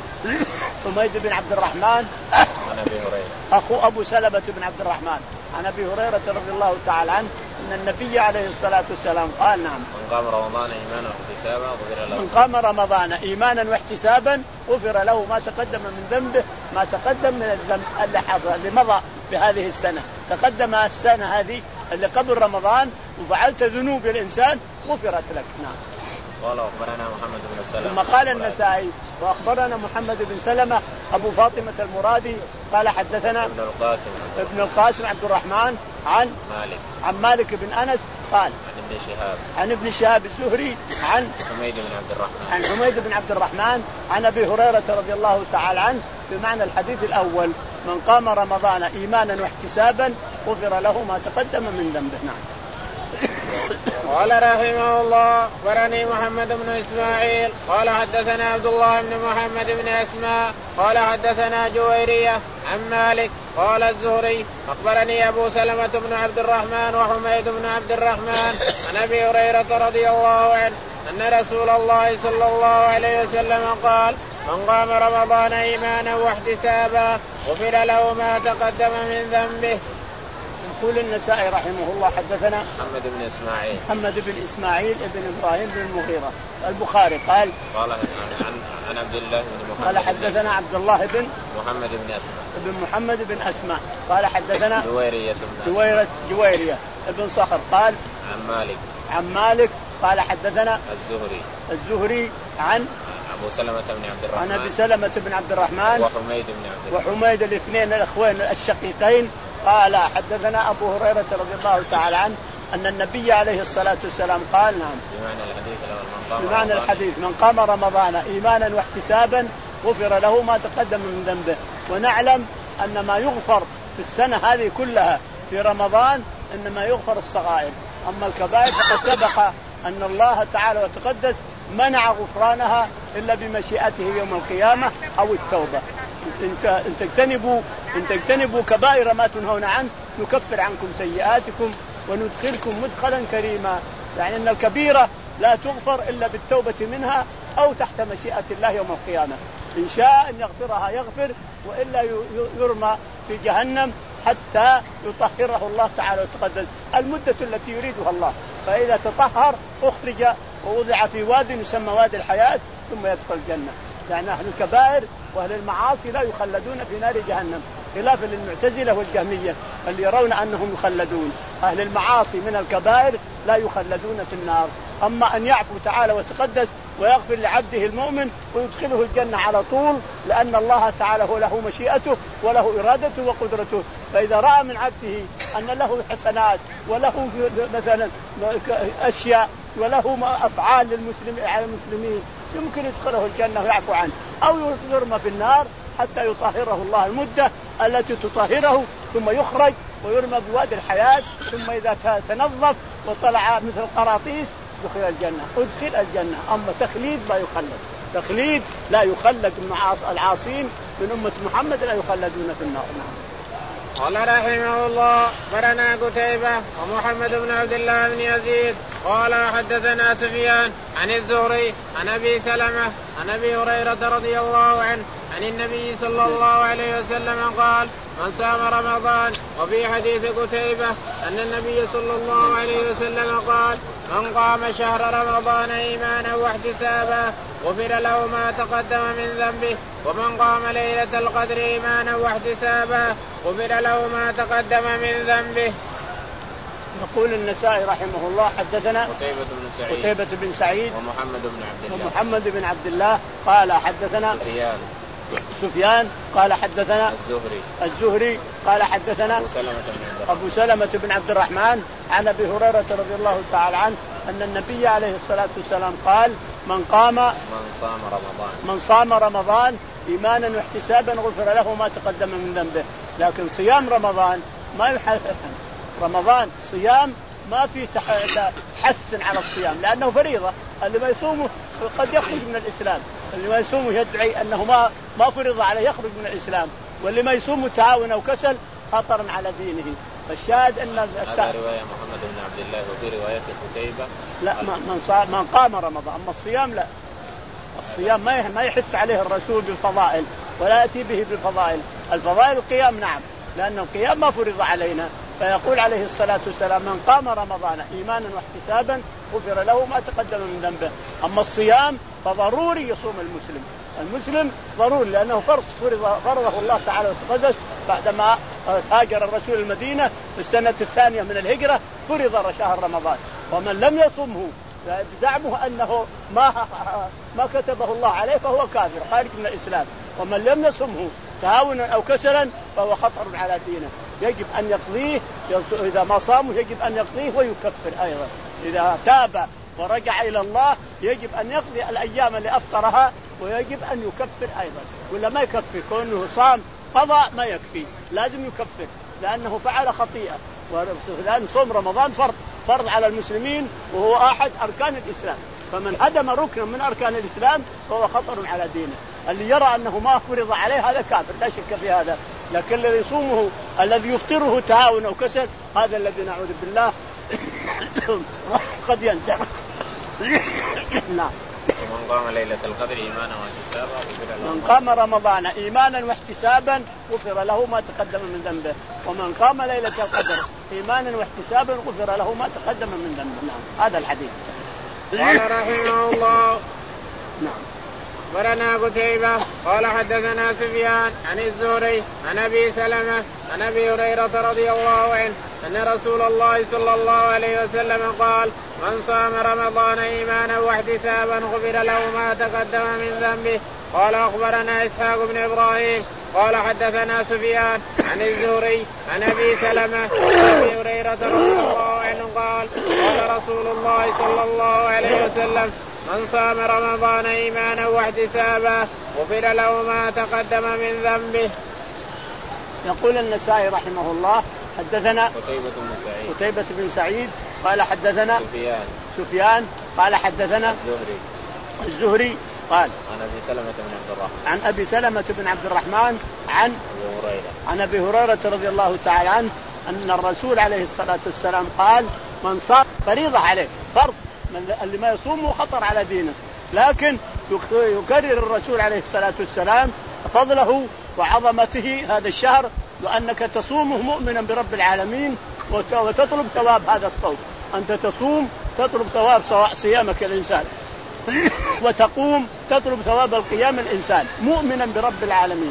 حميد بن عبد الرحمن عن أبي هريرة أخو أبو سلمة بن عبد الرحمن عن أبي هريرة رضي الله تعالى عنه أن النبي عليه الصلاة والسلام قال نعم من قام رمضان إيمانا واحتسابا غفر له من قام رمضان إيمانا واحتسابا غفر له ما تقدم من ذنبه ما تقدم من الذنب اللي حصل اللي مضى بهذه السنة. تقدم السنة هذه اللي قبل رمضان وفعلت ذنوب الإنسان غفرت لك. نعم. قال أخبرنا محمد بن سلمة ثم قال النسائي وأخبرنا محمد بن سلمة أبو فاطمة المرادي قال حدثنا ابن القاسم ابن القاسم عبد الرحمن عن مالك عن مالك بن أنس قال عن ابن شهاب عن ابن شهاب الزهري عن حميد بن عبد الرحمن عن حميد بن عبد الرحمن عن أبي هريرة رضي الله تعالى عنه بمعنى الحديث الأول من قام رمضان إيمانا واحتسابا غفر له ما تقدم من ذنبه. نعم. قال رحمه الله أخبرني محمد بن إسماعيل قال حدثنا عبد الله بن محمد بن أسماء قال حدثنا جويرية عن مالك قال الزهري أخبرني أبو سلمة بن عبد الرحمن وحميد بن عبد الرحمن عن أبي هريرة رضي الله عنه أن رسول الله صلى الله عليه وسلم قال من قام رمضان إيمانا واحتسابا غفر له ما تقدم من ذنبه. يقول النسائي رحمه الله حدثنا محمد بن إسماعيل محمد بن إسماعيل ابن إبراهيم بن المغيرة. البخاري قال قال عن, عن عبد الله بن محمد قال حدثنا عبد الله بن محمد بن أسماء ابن محمد بن أسماء قال حدثنا جويرية جويرية جويرية ابن صخر قال عن مالك عن مالك قال حدثنا الزهري الزهري عن أبو سلمة بن عبد الرحمن عن أبي سلمة بن عبد الرحمن وحميد بن عبد الرحمن وحميد الاثنين الأخوين الشقيقين قال حدثنا أبو هريرة رضي الله تعالى عنه أن النبي عليه الصلاة والسلام قال نعم بمعنى الحديث لو من قام بمعنى الحديث من قام رمضان إيمانا واحتسابا غفر له ما تقدم من ذنبه. ونعلم أن ما يغفر في السنة هذه كلها في رمضان إنما يغفر الصغائر، أما الكبائر فقد سبق أن الله تعالى وتقدس منع غفرانها إلا بمشيئته يوم القيامة أو التوبة. إن تجتنبوا إن تجتنبوا كبائر ما تنهون عنه نكفر عنكم سيئاتكم وندخلكم مدخلا كريما. يعني أن الكبيرة لا تغفر إلا بالتوبة منها أو تحت مشيئة الله يوم القيامة. إن شاء أن يغفرها يغفر، وإلا يرمى في جهنم حتى يطهره الله تعالى وتقدس المدة التي يريدها الله. فإذا تطهر أخرج ووضع في واد يسمى وادي الحياة ثم يدخل الجنة. يعني أهل الكبائر وأهل المعاصي لا يخلدون في نار جهنم، خلافا للمعتزلة والجهمية اللي يرون أنهم يخلدون. أهل المعاصي من الكبائر لا يخلدون في النار. أما أن يعفو تعالى وتقدس ويغفر لعبده المؤمن ويدخله الجنة على طول، لأن الله تعالى هو له مشيئته وله إرادته وقدرته. فإذا رأى من عبده أن له حسنات وله مثلا أشياء وله أفعال للمسلمين على المسلمين يمكن يدخله الجنة ويعفو عنه، أو يرمى في النار حتى يطهره الله المدة التي تطهره، ثم يخرج ويرمى بوادي الحياة، ثم إذا تنظف وطلع مثل القراطيس دخل الجنة ادخل الجنة. أما تخليد لا يخلد، تخليد لا يخلد. العاصين من أمة محمد لا يخلدون في النار. قال رحمه الله برنا قتيبة ومحمد بن عبد الله بن يزيد قال حدثنا سفيان عن الزهري عن أبي سلمة عن أبي هريرة رضي الله عنه عن النبي صلى الله عليه وسلم قال من صام رمضان. وفي حديث قتيبة أن النبي صلى الله عليه وسلم قال من قام شهر رمضان إيمانا واحتسابا غفر له ما تقدم من ذنبه، ومن قام ليلة القدر إيمانا واحتسابا غفر له ما تقدم من ذنبه. يقول النسائي رحمه الله حدثنا قتيبة بن سعيد, قتيبة بن سعيد ومحمد بن عبد الله ومحمد بن عبد الله قال حدثنا سفيان سفيان قال حدثنا الزهري الزهري قال حدثنا أبو سلمة بن, أبو سلمة بن عبد الرحمن عن أبي هريرة رضي الله تعالى عنه أن النبي عليه الصلاة والسلام قال من قام من صام رمضان من صام رمضان إيمانا واحتسابا غفر له ما تقدم من ذنبه. لكن صيام رمضان ما يحث رمضان صيام ما في حث على الصيام لأنه فريضة. اللي ما يصومه قد يخرج من الإسلام، اللي ما يصومه يدعي أنه ما ما فرض عليه يخرج من الإسلام، واللي ما يصومه تعاون أو كسل خطرا على دينه. فالشاهد أن هذا رواية محمد بن عبد الله، وفي رواية قتيبة لا من صام من قام رمضان. أما الصيام لا، الصيام ما ما يحث عليه الرسول بالفضائل ولا يأتي به بالفضائل. الفضائل القيام نعم، لأن القيام ما فرض علينا. فيقول عليه الصلاة والسلام من قام رمضان إيمانا واحتسابا غفر له ما تقدم من ذنبه. أما الصيام فضروري يصوم المسلم، المسلم ضروري لأنه فرض فرض فرضه الله تعالى وتقدس بعدما هاجر الرسول المدينة في السنة الثانية من الهجرة فرض شهر رمضان. ومن لم يصمه بزعمه أنه ما ما كتبه الله عليه فهو كافر خارج من الإسلام. ومن لم يصمه تهاونا أو كسلا فهو خطر على دينه، يجب أن يقضيه. إذا ما صامه يجب أن يقضيه ويكفر أيضا. إذا تاب ورجع إلى الله يجب أن يقضي الأيام اللي أفطرها ويجب أن يكفر أيضا. ولا ما يكفي كونه صام قضاء ما يكفي، لازم يكفر لأنه فعل خطيئة. لأن صوم رمضان فرض فرض على المسلمين وهو أحد أركان الإسلام، فمن هدم ركنا من أركان الإسلام فهو خطر على دينه. اللي يرى أنه ما فرض عليه هذا كافر لا شك في هذا، لكن الذي يصومه الذي يفطره تهاون أو كسل هذا الذي نعوذ بالله قد ينسى. نعم. ومن قام ليلة القدر إيمانا واحتسابا من قام رمضان إيمانا واحتسابا غفر له ما تقدم من ذنبه. ومن قام ليلة القدر إيمانا واحتسابا غفر له ما تقدم من ذنبه. نعم. هذا الحديث. قال رحمه الله. نعم. أخبرنا قتيبة قال حدثنا سفيان عن الزهري عن أبي سلمة عن أبي هريرة رضي الله عنه أن رسول الله صلى الله عليه وسلم قال من صام رمضان إيمانا واحتسابا غفر له ما تقدم من ذنبه. قال أخبرنا إسحاق بن إبراهيم قال حدثنا سفيان عن الزهري عن أبي سلمة عن أبي هريرة رضي الله عنه قال قال رسول الله صلى الله عليه وسلم من صام رمضان إيمانا واحتسابا غفر له ما تقدم من ذنبه. يقول النسائي رحمه الله حدثنا قتيبة بن سعيد قتيبة بن سعيد قال حدثنا سفيان سفيان قال حدثنا الزهري الزهري قال عن أبي سلمة بن عبد الرحمن عن أبي سلمة بن عبد الرحمن عن أبي هريرة عن أبي هريرة رضي الله تعالى عنه أن الرسول عليه الصلاة والسلام قال من صام فريضة عليه فرض من اللي ما يصومه خطر على دينه، لكن يكرر الرسول عليه الصلاة والسلام فضله وعظمته هذا الشهر وأنك تصومه مؤمنا برب العالمين وتطلب ثواب هذا الصوم. أنت تصوم تطلب ثواب صيامك الإنسان وتقوم تطلب ثواب القيام الإنسان مؤمنا برب العالمين،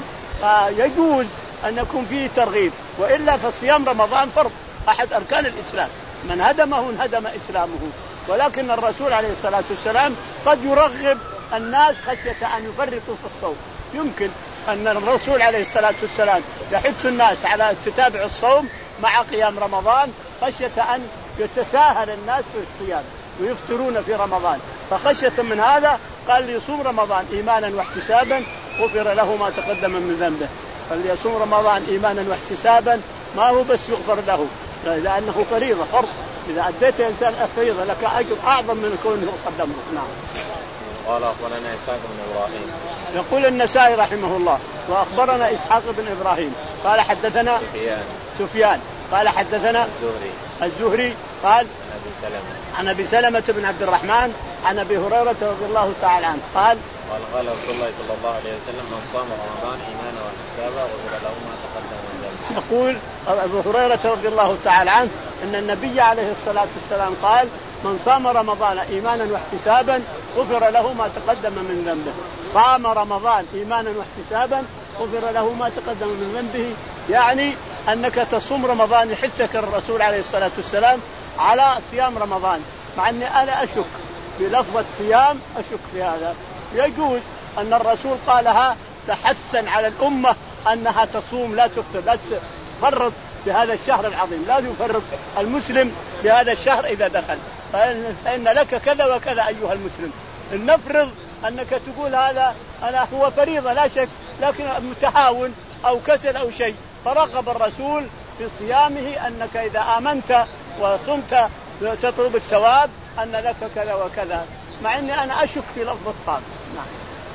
فيجوز أن يكون فيه ترغيب، وإلا فصيام رمضان فرض أحد أركان الإسلام، من هدمه انهدم إسلامه. ولكن الرسول عليه الصلاة والسلام قد يرغب الناس خشية أن يفرطوا في الصوم. يمكن أن الرسول عليه الصلاة والسلام يحث الناس على تتابع الصوم مع قيام رمضان خشية أن يتساهل الناس في الصيام ويفطرون في رمضان، فخشية من هذا قال ليصوم رمضان إيمانا واحتسابا غفر له ما تقدم من ذنبه. فليصوم رمضان إيمانا واحتسابا ما هو بس يغفر له لأنه فريضة فرض، إذا أديت إنسان فريضة لك أجر أعظم من كونه قدمه. نعم. قال أخبرنا إسحاق بن إبراهيم يقول النسائي رحمه الله وأخبرنا إسحاق بن إبراهيم قال حدثنا سفيان سفيان قال حدثنا الزهري الزهري قال عن أبي سلمة عن أبي سلمة بن عبد الرحمن عن أبي هريرة رضي الله تعالى عنه قال قال قال رسول الله صلى الله عليه وسلم من صام رمضان إيمانا واحتسابا غفر له ما تقدم من ذنبه. يقول أبو هريرة رضي الله تعالى عنه أن النبي عليه الصلاة والسلام قال من صام رمضان إيمانا واحتسابا غفر له ما تقدم من ذنبه. صام رمضان إيمانا واحتسابا غفر له ما تقدم من ذنبه، يعني أنك تصوم رمضان. يحثك الرسول عليه الصلاة والسلام على صيام رمضان، مع أني أنا أشك بلفظة صيام، أشك في هذا. يجوز أن الرسول قالها تحثا على الأمة أنها تصوم لا تفطر، لا تفرط بهذا الشهر العظيم، لا يفرط المسلم بهذا الشهر إذا دخل، فإن لك كذا وكذا أيها المسلم. نفرض أنك تقول هذا أنا هو فريضة لا شك، لكن متهاون أو كسل أو شيء، فرغب الرسول في صيامه أنك إذا آمنت وصمت تطلب الثواب أن لك كذا وكذا، مع أني أنا أشك في لفظ الصام. نعم.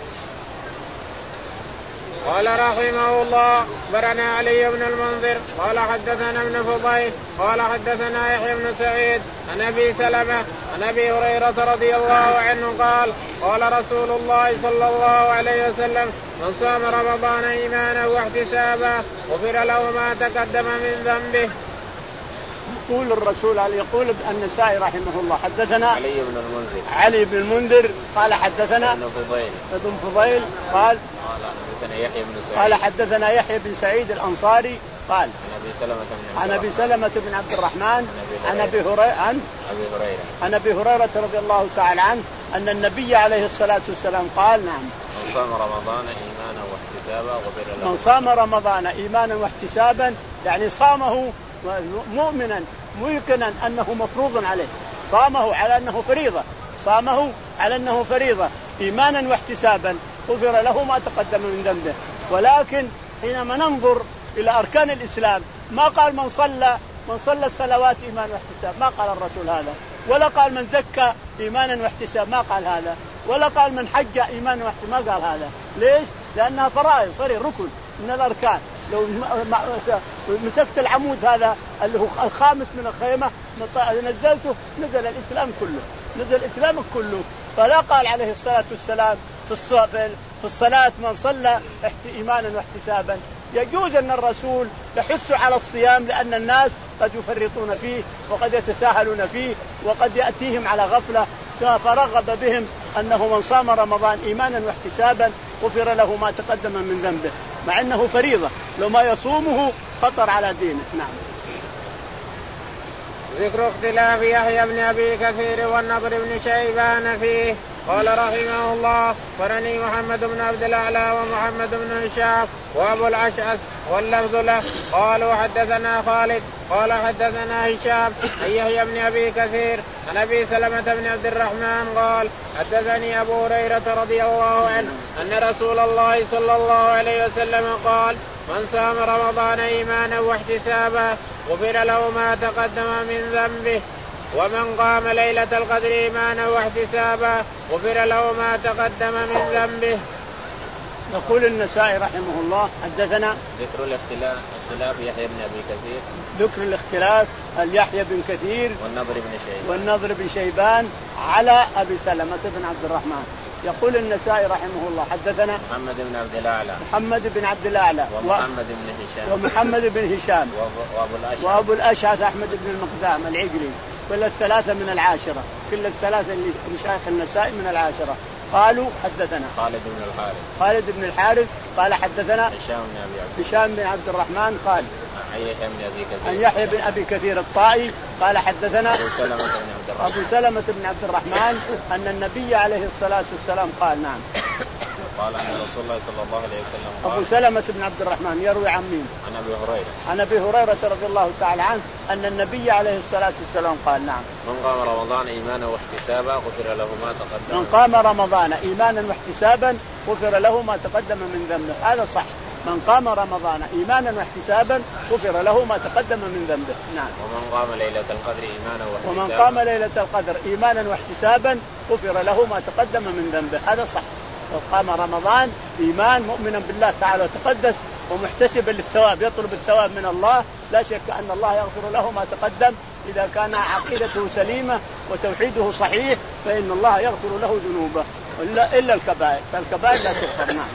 قال رحمه الله أخبرنا علي بن المنذر قال حدثنا ابن فضيل قال حدثنا يحيى بن سعيد عن أبي سلمة عن أبي هريرة رضي الله عنه قال قال رسول الله صلى الله عليه وسلم من صام رمضان إيمانا واحتسابا غفر له ما تقدم من ذنبه. يقول الرسول عليه يقول النسائي رحمه الله حدثنا علي بن المنذر علي بن المنذر قال حدثنا ابن فضيل ابن فضيل قال حدثنا يحيى بن سعيد قال حدثنا يحيى بن سعيد الأنصاري قال عن أبي سلمة بن عن أبي سلمة بن عبد الرحمن عن أبي هريرة عن أبي هريرة عن أبي هريرة رضي الله تعالى عنه أن النبي عليه الصلاة والسلام قال نعم من صام رمضان إيمانا واحتسابا غفر له من صام رمضان إيمانا واحتسابا، يعني صامه مؤمنا موقنا أنه مفروض عليه، صامه على أنه فريضة، صامه على أنه فريضة إيمانا واحتسابا غفر له ما تقدم من ذنبه. ولكن حينما ننظر إلى أركان الإسلام ما قال من صلى من صلى الصلوات إيمان واحتساب، ما قال الرسول هذا. ولا قال من زكى إيمانا واحتساب، ما قال هذا. ولا قال من حج إيمانا واحتساب، ما قال هذا. ليش؟ لأنها فرائض، فريض ركن من الأركان. لو مسكت العمود هذا اللي هو الخامس من الخيمة نزلته نزل الإسلام كله، نزل الإسلام كله. فلا قال عليه الصلاة والسلام في الصلاة من صلى إيمانا واحتسابا. يجوز أن الرسول يحث على الصيام لأن الناس قد يفرطون فيه وقد يتساهلون فيه وقد يأتيهم على غفلة، فرغب بهم أنه من صام رمضان إيمانا واحتسابا غفر له ما تقدم من ذنبه، مع أنه فريضة، لو ما يصومه خطر على دينه. نعم. ذكر اختلاف يحيى بن أبي كثير والنضر بن شيبان فيه. قال رحمه الله: أخبرني محمد بن عبد الأعلى ومحمد بن هشام وأبو الأشعث واللفظ له قالوا حدثنا خالد قال حدثنا هشام عن يحيى بن أبي كثير عن أبي سلمة بن عبد الرحمن قال حدثني أبو هريرة رضي الله عنه أن رسول الله صلى الله عليه وسلم قال: من صام رمضان إيمانا واحتسابا غفر له ما تقدم من ذنبه، ومن قام ليلة القدر إيمانا واحتسابا غفر له ما تقدم من ذنبه. يقول النسائي رحمه الله: حدثنا ذكر الاختلاف اختلاف يحيى بن أبي كثير ذكر الاختلاف اليحيى بن كثير والنضر بن شيبان والنضر بن شيبان على أبي سلمة بن عبد الرحمن. يقول النسائي رحمه الله: حدثنا محمد بن عبد الأعلى محمد بن عبد الأعلى ومحمد بن هشام ومحمد بن هشام وأبو الأشعث وأبو الأشعث أحمد بن المقدام العجلي، كل الثلاثة من العاشرة، كل الثلاثة اللي مشايخ النسائي من العاشرة. قالوا حدثنا خالد بن الحارث خالد بن الحارث قال حدثنا هشام بن أبي عبد هشام بن عبد الرحمن قال عن يحيى بن أبي كثير عن يحيى بن أبي كثير الطائي قال حدثنا أبو سلمة بن عبد الرحمن أبو سلمة بن عبد الرحمن أن النبي عليه الصلاة والسلام قال. نعم. قال أن رسول الله صلى الله عليه وسلم قال. أبو سلمة بن عبد الرحمن يروي عن مين؟ عن أبي هريرة عن أبي هريرة رضي الله تعالى عنه أن النبي عليه الصلاة والسلام قال. نعم. من قام رمضان إيمانا واحتسابا غفر له ما تقدم من قام رمضان إيمانا واحتسابا غفر له ما تقدم من ذنبه. هذا صح. من قام رمضان إيمانا واحتسابا غفر له ما تقدم من ذنبه. نعم. ومن قام ليلة القدر إيمانا واحتسابا ومن قام ليلة القدر إيمانا واحتسابا غفر له ما تقدم من ذنبه. هذا صح. وقام رمضان إيمان مؤمنا بالله تعالى وتقدس ومحتسبا للثواب، يطلب الثواب من الله، لا شك أن الله يغفر له ما تقدم إذا كان عقيدته سليمة وتوحيده صحيح، فإن الله يغفر له ذنوبه إلا, إلا الكبائر، فالكبائر لا تغفر. نعم.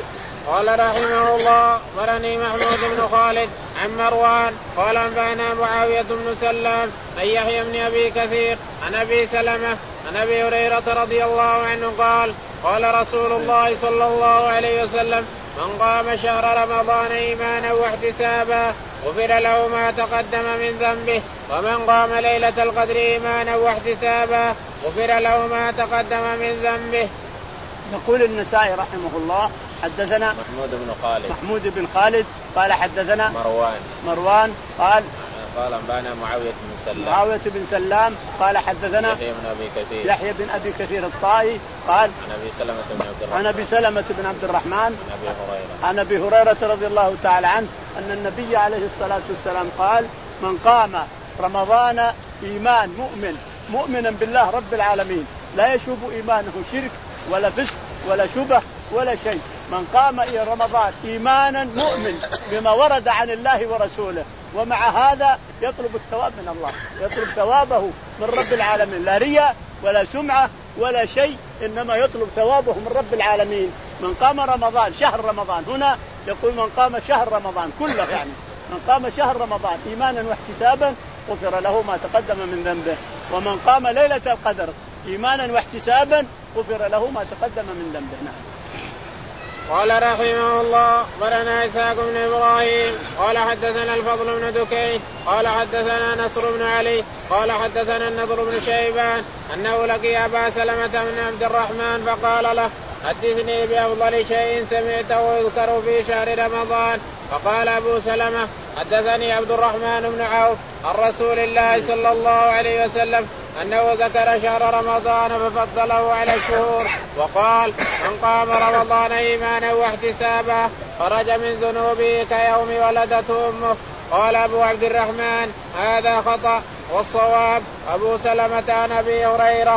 قال رحمه الله: أخبرني محمود بن خالد عن مروان قال أنبأنا معاوية بن سلام عن يحيى بن أبي كثير عن أبي سلمة عن أبي هريرة رضي الله عنه قال: قال رسول الله صلى الله عليه وسلم: من قام شهر رمضان إيمانا واحتسابا غفر له ما تقدم من ذنبه، ومن قام ليلة القدر إيمانا واحتسابا غفر له ما تقدم من ذنبه. يقول النسائي رحمه الله: حدثنا محمود بن خالد محمود بن خالد قال حدثنا مروان مروان قال قال أنبأنا معاوية بن سلام معاوية بن سلام قال حدثنا يحيى بن أبي كثير يحيى بن أبي كثير الطائي قال عن أبي سلمة بن عبد الرحمن عن أبي سلمة بن عبد الرحمن عن أبي هريرة عن أبي هريرة رضي الله تعالى عنه أن النبي عليه الصلاة والسلام قال: من قام رمضان إيمان مؤمن مؤمنا بالله رب العالمين لا يشوب إيمانه شرك ولا فسق ولا شبه ولا شيء، من قام إلى رمضان إيمانا مؤمن بما ورد عن الله ورسوله، ومع هذا يطلب الثواب من الله، يطلب ثوابه من رب العالمين، لا رياء ولا سمعة ولا شيء، إنما يطلب ثوابه من رب العالمين. من قام رمضان شهر رمضان، هنا يقول من قام شهر رمضان كله، يعني من قام شهر رمضان إيمانا واحتسابا غفر له ما تقدم من ذنبه، ومن قام ليلة القدر إيمانا واحتسابا غفر له ما تقدم من ذنبه. نعم. قال رحمه الله: أخبرنا إسحاق بن إبراهيم قال حدثنا الفضل بن دكين قال حدثنا نصر بن علي قال حدثنا النضر بن شيبان أنه لقي أبا سلمة بن عبد الرحمن فقال له: حدثني بأفضل شيء سمعته يذكر في شهر رمضان. فقال أبو سلمة: حدثني عبد الرحمن بن عوف عن رسول الله صلى الله عليه وسلم أنه ذكر شهر رمضان ففضله على الشهور، وقال: من قام رمضان إيمانا واحتسابا خرج من ذنوبه كيوم ولدته أمه. قال أبو عبد الرحمن هذا خطأ والصواب أبو سلمة عن أبي هريرة.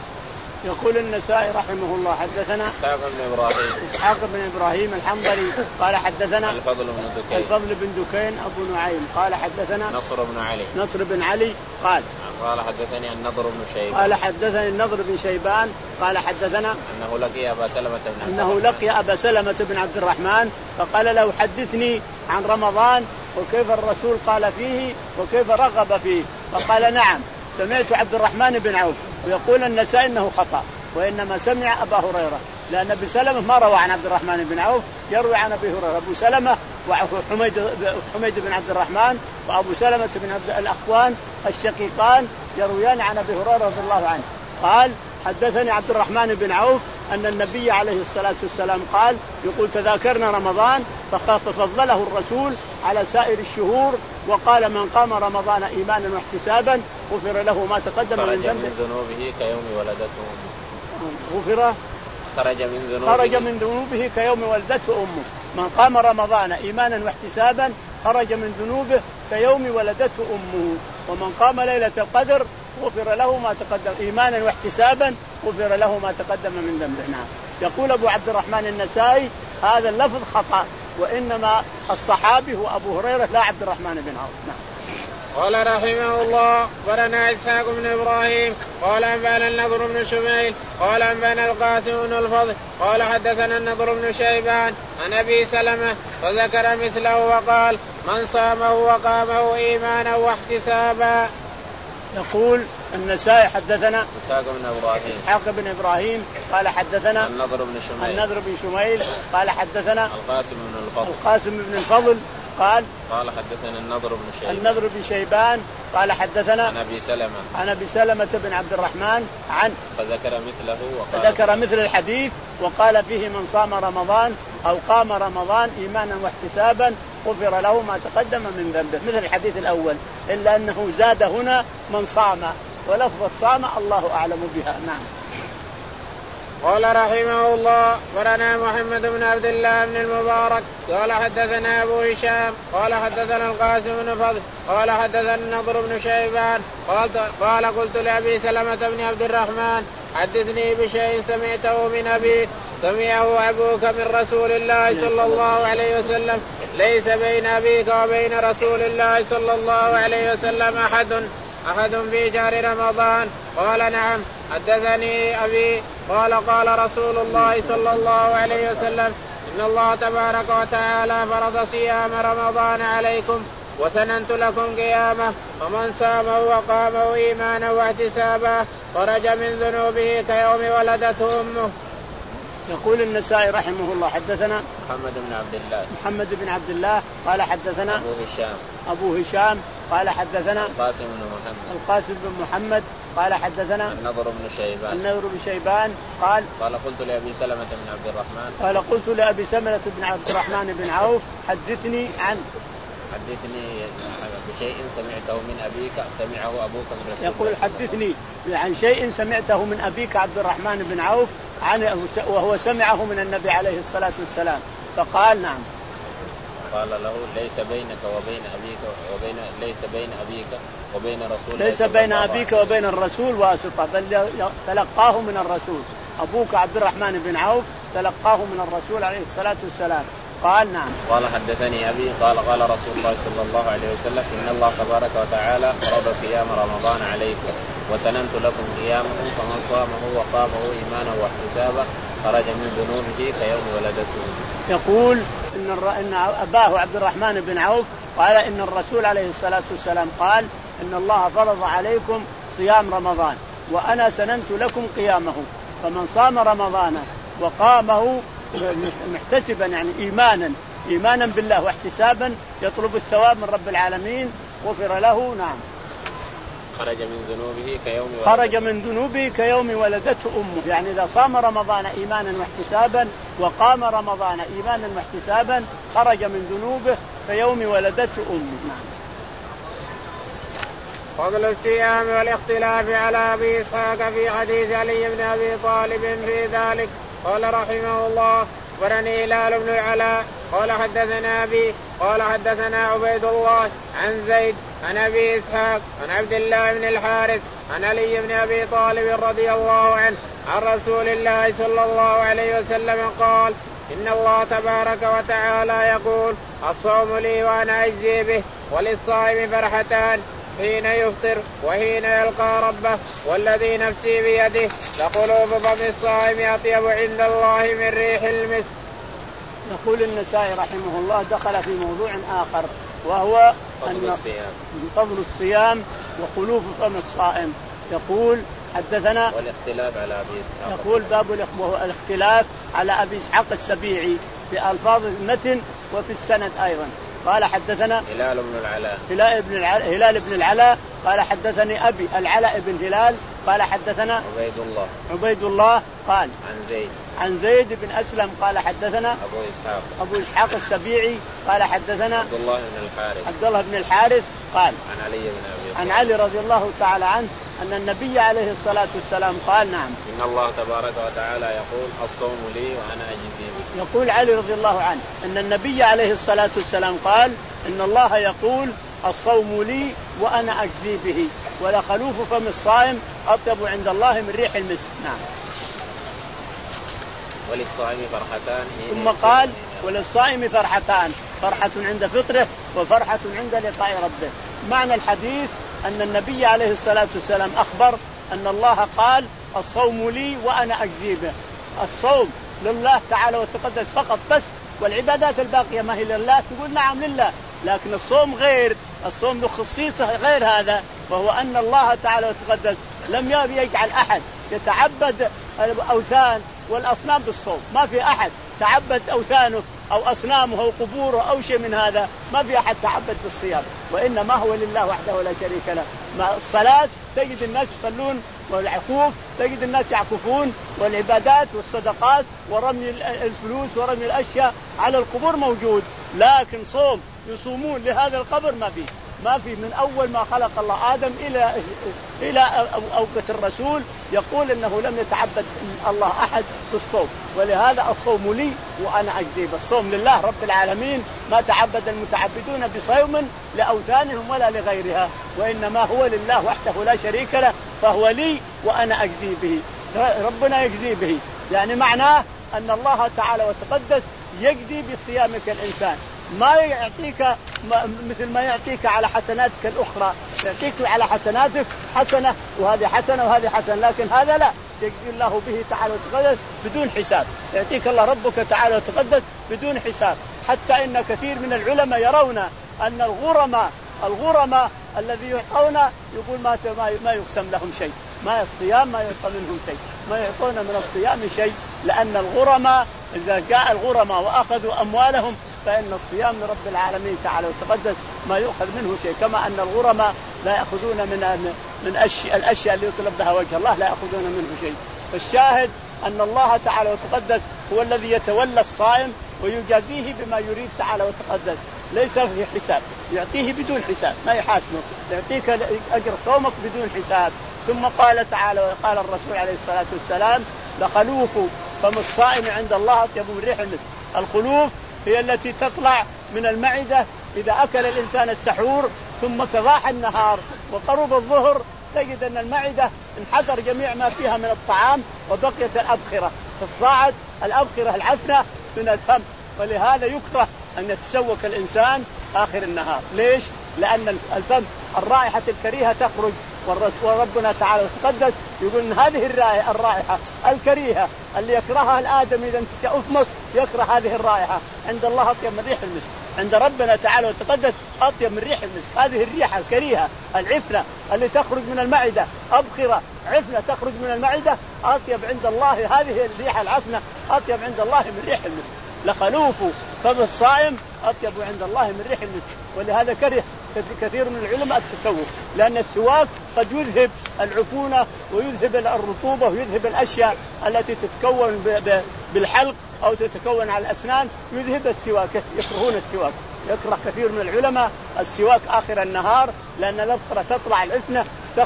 يقول النسائي رحمه الله حدثنا إسحاق بن إبراهيم إسحاق بن إبراهيم الحنظلي قال حدثنا الفضل بن دكين الفضل بن دكين أبو نعيم قال حدثنا نصر بن علي نصر بن علي قال قال حدثني النضر بن شيبان قال حدثني النضر بن شيبان قال حدثنا أنه لقي أبا سلمة بن أنه لقي أبا سلمة بن عبد الرحمن فقال له حدثني عن رمضان وكيف الرسول قال فيه وكيف رغب فيه. فقال نعم سمعت عبد الرحمن بن عوف. ويقول النسائي انه خطأ وانما سمع ابا هريره لان ابي سلمه ما روى عن عبد الرحمن بن عوف يروي عن ابي هريره. ابو سلمه وحميد حميد بن عبد الرحمن وابو سلمه بن عبد الاخوان الشقيقان يرويان عن ابي هريره رضي الله عنه. قال حدثني عبد الرحمن بن عوف أن النبي عليه الصلاة والسلام قال يقول تذاكرنا رمضان ففضله الرسول على سائر الشهور وقال من قام رمضان إيمانا واحتسابا غفر له ما تقدم من ذنبه من ذنوبه كيوم ولدته غفر خرج من ذنوبه خرج من ذنوبه كيوم ولدته أمه. من قام رمضان إيمانا واحتسابا خرج من ذنوبه كيوم ولدته أمه. ومن قام ليلة القدر غفر له ما تقدم إيمانا واحتسابا غفر له ما تقدم من ذنبه. نعم. يقول أبو عبد الرحمن النسائي هذا اللفظ خطأ وإنما الصحابي هو أبو هريرة لا عبد الرحمن بن عوف. نعم. قال رحمه الله برنا إسحاق بن إبراهيم قال أنبانا النضر بن شميل قال أنبانا القاسم بن الفضل قال حدثنا النضر بن شيبان عن أبي سلمة فذكر مثله وقال من صامه وقامه إيمانا واحتسابا. يقول النسائي حدثنا إسحاق بن إبراهيم إسحاق بن إبراهيم قال حدثنا النضر بن شميل النضر بن شميل قال حدثنا القاسم بن الفضل القاسم بن الفضل قال قال حدثنا النضر بن شيبان النضر بن شيبان قال حدثنا عن أبي سلمة عن أبي سلمة بن عبد الرحمن عن فذكر مثله وقال فذكر مثل الحديث وقال فيه من صام رمضان أو قام رمضان إيمانا واحتسابا غفر له ما تقدم من ذنبه مثل الحديث الأول إلا أنه زاد هنا من صام ولفظ صام الله أعلم بها. نعم. قال رحمه الله برنا محمد بن عبد الله بن المبارك قال حدثنا أبو هشام قال حدثنا القاسم بن فضل قال حدثنا النضر بن شيبان قال, قال قلت لأبي سلمة بن عبد الرحمن حدثني بشيء سمعته من أبيك سمعه أبوك من رسول الله صلى الله عليه وسلم ليس بين أبيك وبين رسول الله صلى الله عليه وسلم أحد أحد في شهر رمضان. قال نعم حدثني أبي قال قال رسول الله صلى الله عليه وسلم إن الله تبارك وتعالى فرض صيام رمضان عليكم وسننت لكم قيامه ومن صامه وقامه إيمانا واحتسابا خرج من ذنوبه كيوم ولدته أمه. يقول النسائي رحمه الله حدثنا محمد بن عبد الله محمد بن عبد الله قال حدثنا أبو هشام أبو هشام قال حدثنا القاسم بن محمد القاسم بن محمد قال حدثنا النضر بن شيبان النضر بن شيبان قال قال قلت لأبي سلمة بن عبد الرحمن قال قلت لأبي سلمة بن عبد الرحمن بن عوف حدثني عن حدثني بشيء سمعته من أبيك سمعه أبوك من رسول يقول حدثني عن شيء سمعته من أبيك عبد الرحمن بن عوف عن وهو سمعه من النبي عليه الصلاة والسلام. فقال نعم. قال له ليس بينك وبين أبيك وبين ليس بين أبيك وبين رسول ليس بين أبيك وبين الرسول واسطة بل تلقاه من الرسول. أبوك عبد الرحمن بن عوف تلقاه من الرسول عليه الصلاة والسلام. قال نعم. قال حدثني أبي قال قال رسول الله صلى الله عليه وسلم إن الله تبارك وتعالى فرض صيام رمضان عليكم وسننت لكم قيامه فمن صامه وقامه إيمانا واحتسابا خرج من ذنوبه كيوم ولدته. يقول إن, الر... إن أباه عبد الرحمن بن عوف قال إن الرسول عليه الصلاة والسلام قال إن الله فرض عليكم صيام رمضان وأنا سننت لكم قيامه فمن صام رمضان وقامه محتسبا يعني إيمانا إيمانا بالله واحتسابا يطلب الثواب من رب العالمين غفر له. نعم. خرج من ذنوبه كيوم ولدته. خرج من ذنوبه كيوم ولدته أمه يعني إذا صام رمضان إيمانا واحتسابا وقام رمضان إيمانا واحتسابا خرج من ذنوبه كيوم ولدته أمه. نعم. فضل الصيام والاختلاف على أبي إسحاق في حديث علي بن أبي طالب في ذلك. قال رحمه الله أخبرني هلال بن العلاء قال حدثنا أبي قال حدثنا عبيد الله عن زيد عن أبي إسحاق عن عبد الله بن الحارث عن علي بن أبي طالب رضي الله عنه عن رسول الله صلى الله عليه وسلم قال إن الله تبارك وتعالى يقول الصوم لي وأنا أجزي به وللصائم فرحتان حين يفطر وحين يلقى ربه والذي نفسي بيده لقلوب فم الصائم أطيب عند الله من ريح المسك. يقول النسائي رحمه الله دخل في موضوع آخر وهو فضل الصيام فضل الصيام وخلوف فم الصائم. يقول حدثنا والاختلاف على أبي إسحاق يقول باب الاختلاف على أبي إسحاق السبيعي في ألفاظ المتن وفي السند أيضا. قال حدثنا هلال بن العلاء هلال بن العلاء هلال بن العلاء قال حدثني أبي العلاء بن هلال قال حدثنا عبيد الله عبيد الله قال عن زيد عن زيد بن أسلم قال حدثنا أبو إسحاق أبو إسحاق السبيعي قال حدثنا عبد الله بن الحارث عبد الله بن الحارث قال عن علي بن أبي طالب عن علي رضي الله تعالى عنه أن النبي عليه الصلاة والسلام قال نعم إن الله تبارك وتعالى يقول الصوم لي وأنا أجزي به. يقول علي رضي الله عنه أن النبي عليه الصلاة والسلام قال إن الله يقول الصوم لي وأنا أجزي به ولخلوف فم الصائم أطيب عند الله من ريح المسك. نعم. وللصائم فرحتان ثم قال وللصائم فرحتان فرحة عند فطره وفرحة عند لقاء ربه. معنى الحديث أن النبي عليه الصلاة والسلام أخبر أن الله قال الصوم لي وأنا أجزي به. الصوم لله تعالى وتقدس فقط بس والعبادات الباقية ما هي لله تقول نعم لله لكن الصوم غير. الصوم له خصيصة غير هذا وهو أن الله تعالى وتقدس لم يجعل أحد يتعبد الأوثان والأصنام بالصوم. ما في أحد تعبد أوثانه أو أصنامه أو قبوره أو شيء من هذا ما في أحد تعبد بالصيام وإنما هو لله وحده لا شريك له. مع الصلاة تجد الناس يصلون والعكوف تجد الناس يعكفون والعبادات والصدقات ورمي الفلوس ورمي الأشياء على القبور موجود لكن صوم يصومون لهذا القبر ما فيه. ما في من أول ما خلق الله آدم إلى إلى أوقات الرسول يقول إنه لم يتعبد الله أحد بالصوم ولهذا الصوم لي وأنا أجزي بالصوم لله رب العالمين. ما تعبد المتعبدون بصوم لأوثانهم ولا لغيرها وإنما هو لله وحده لا شريك له فهو لي وأنا أجزي به. ربنا يجزي به يعني معناه أن الله تعالى وتقدس يجزي بصيامك الإنسان ما يعطيك مثل ما يعطيك على حسناتك الأخرى يعطيك على حسناتك حسنة وهذه حسنة وهذه حسنة لكن هذا لا يجزي الله به تعالى وتقدس بدون حساب. يعطيك الله ربك تعالى وتقدس بدون حساب حتى إن كثير من العلماء يرون أن الغرماء الغرماء الذي يعطون يقول ما ما يقسم لهم شيء ما الصيام ما يعطى منهم شيء ما يعطون من الصيام شيء لأن الغرماء إذا جاء الغرماء وأخذوا أموالهم فإن الصيام لرب العالمين تعالى وتقدس ما يؤخذ منه شيء كما أن الغرماء لا يأخذون من من الأشياء اللي يطلب بها وجه الله لا يأخذون منه شيء. فالشاهد أن الله تعالى وتقدس هو الذي يتولى الصائم ويجازيه بما يريد تعالى وتقدس ليس في حساب يعطيه بدون حساب ما يحاسبه يعطيك أجر صومك بدون حساب. ثم قال تعالى وقال الرسول عليه الصلاة والسلام لخلوف فم الصائم عند الله أطيب من ريح المسك. الخلوف هي التي تطلع من المعدة إذا أكل الإنسان السحور ثم تضاح النهار وقرب الظهر تجد أن المعدة انحسر جميع ما فيها من الطعام وبقيت الأبخرة فالصاعد الأبخرة العفنة من الفم ولهذا يكره أن يتسوق الإنسان آخر النهار. ليش؟ لأن الفم الرائحة الكريهة تخرج وربنا تعالى وتقدس يقول إن هذه الرائحة الكريهة اللي يكرهها الآدم إذا انتشأ فمك يكره هذه الرائحة عند الله أطيب من ريح المسك. عند ربنا تعالى وتقدس أطيب من ريح المسك. هذه الريحة الكريهة العفنة اللي تخرج من المعدة أبخرة عفنة تخرج من المعدة أطيب عند الله هذه الريحة العفنة أطيب عند الله من ريح المسك. لخلوف فم الصائم أطيب عند الله من ريح المسك. ولهذا كره كثير من العلماء التسوق لأن السواك قد يذهب العفونة ويذهب الرطوبة ويذهب الأشياء التي تتكون بالحلق أو تتكون على الأسنان يذهب السواك. يكرهون السواك يكره كثير من العلماء السواك آخر النهار لأن الأبخرة تطلع العفنة تخرج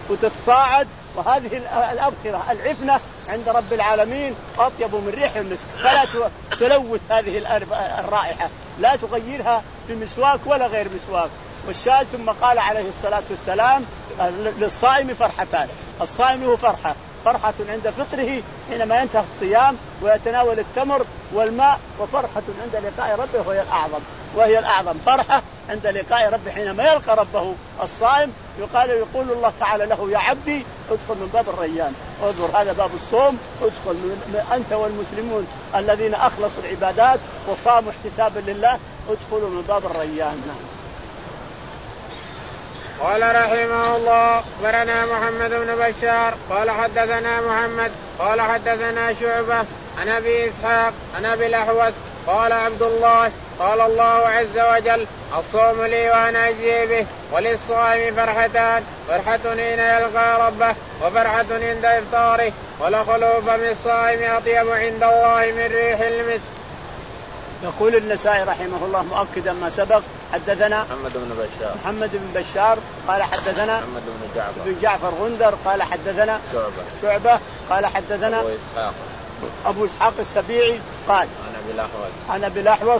وتتصاعد. وهذه الأبخرة العفنة عند رب العالمين أطيب من ريح المسك، فلا تلوث هذه الرائحة، لا تغيرها بمسواك ولا غير مسواك. والشاهد ثم قال عليه الصلاة والسلام للصائم فرحتان. الصائم له فرحة، فرحة عند فطره حينما ينتهي الصيام ويتناول التمر والماء، وفرحة عند لقاء ربه وهي الأعظم، وهي الأعظم فرحة عند لقاء ربه حينما يلقى ربه. الصائم يقال يقول الله تعالى له يا عبدي ادخل من باب الريان، انظر هذا باب الصوم، ادخل من أنت والمسلمون الذين أخلصوا العبادات وصاموا احتسابا لله، ادخلوا من باب الريان. قال رحمه الله أخبرنا محمد بن بشار قال حدثنا محمد قال حدثنا شعبة عن أبي إسحاق عن أبي الأحوص قال عبد الله قال الله عز وجل الصوم لي وأنا أجزي به، وللصائم فرحتان، فرحة حين يلقى ربه وفرحة عند إفطاره، ولخلوف من الصائم أطيب عند الله من ريح المسك. يقول النسائي رحمه الله مؤكدا ما سبق حدثنا محمد بن بشار محمد بن بشار قال حدثنا محمد بن جعفر بن جعفر غندر قال حدثنا شعبة شعبة قال حدثنا أبو إسحاق أبو إسحاق السبيعي قال أنا بالأحوص أنا بالأحوص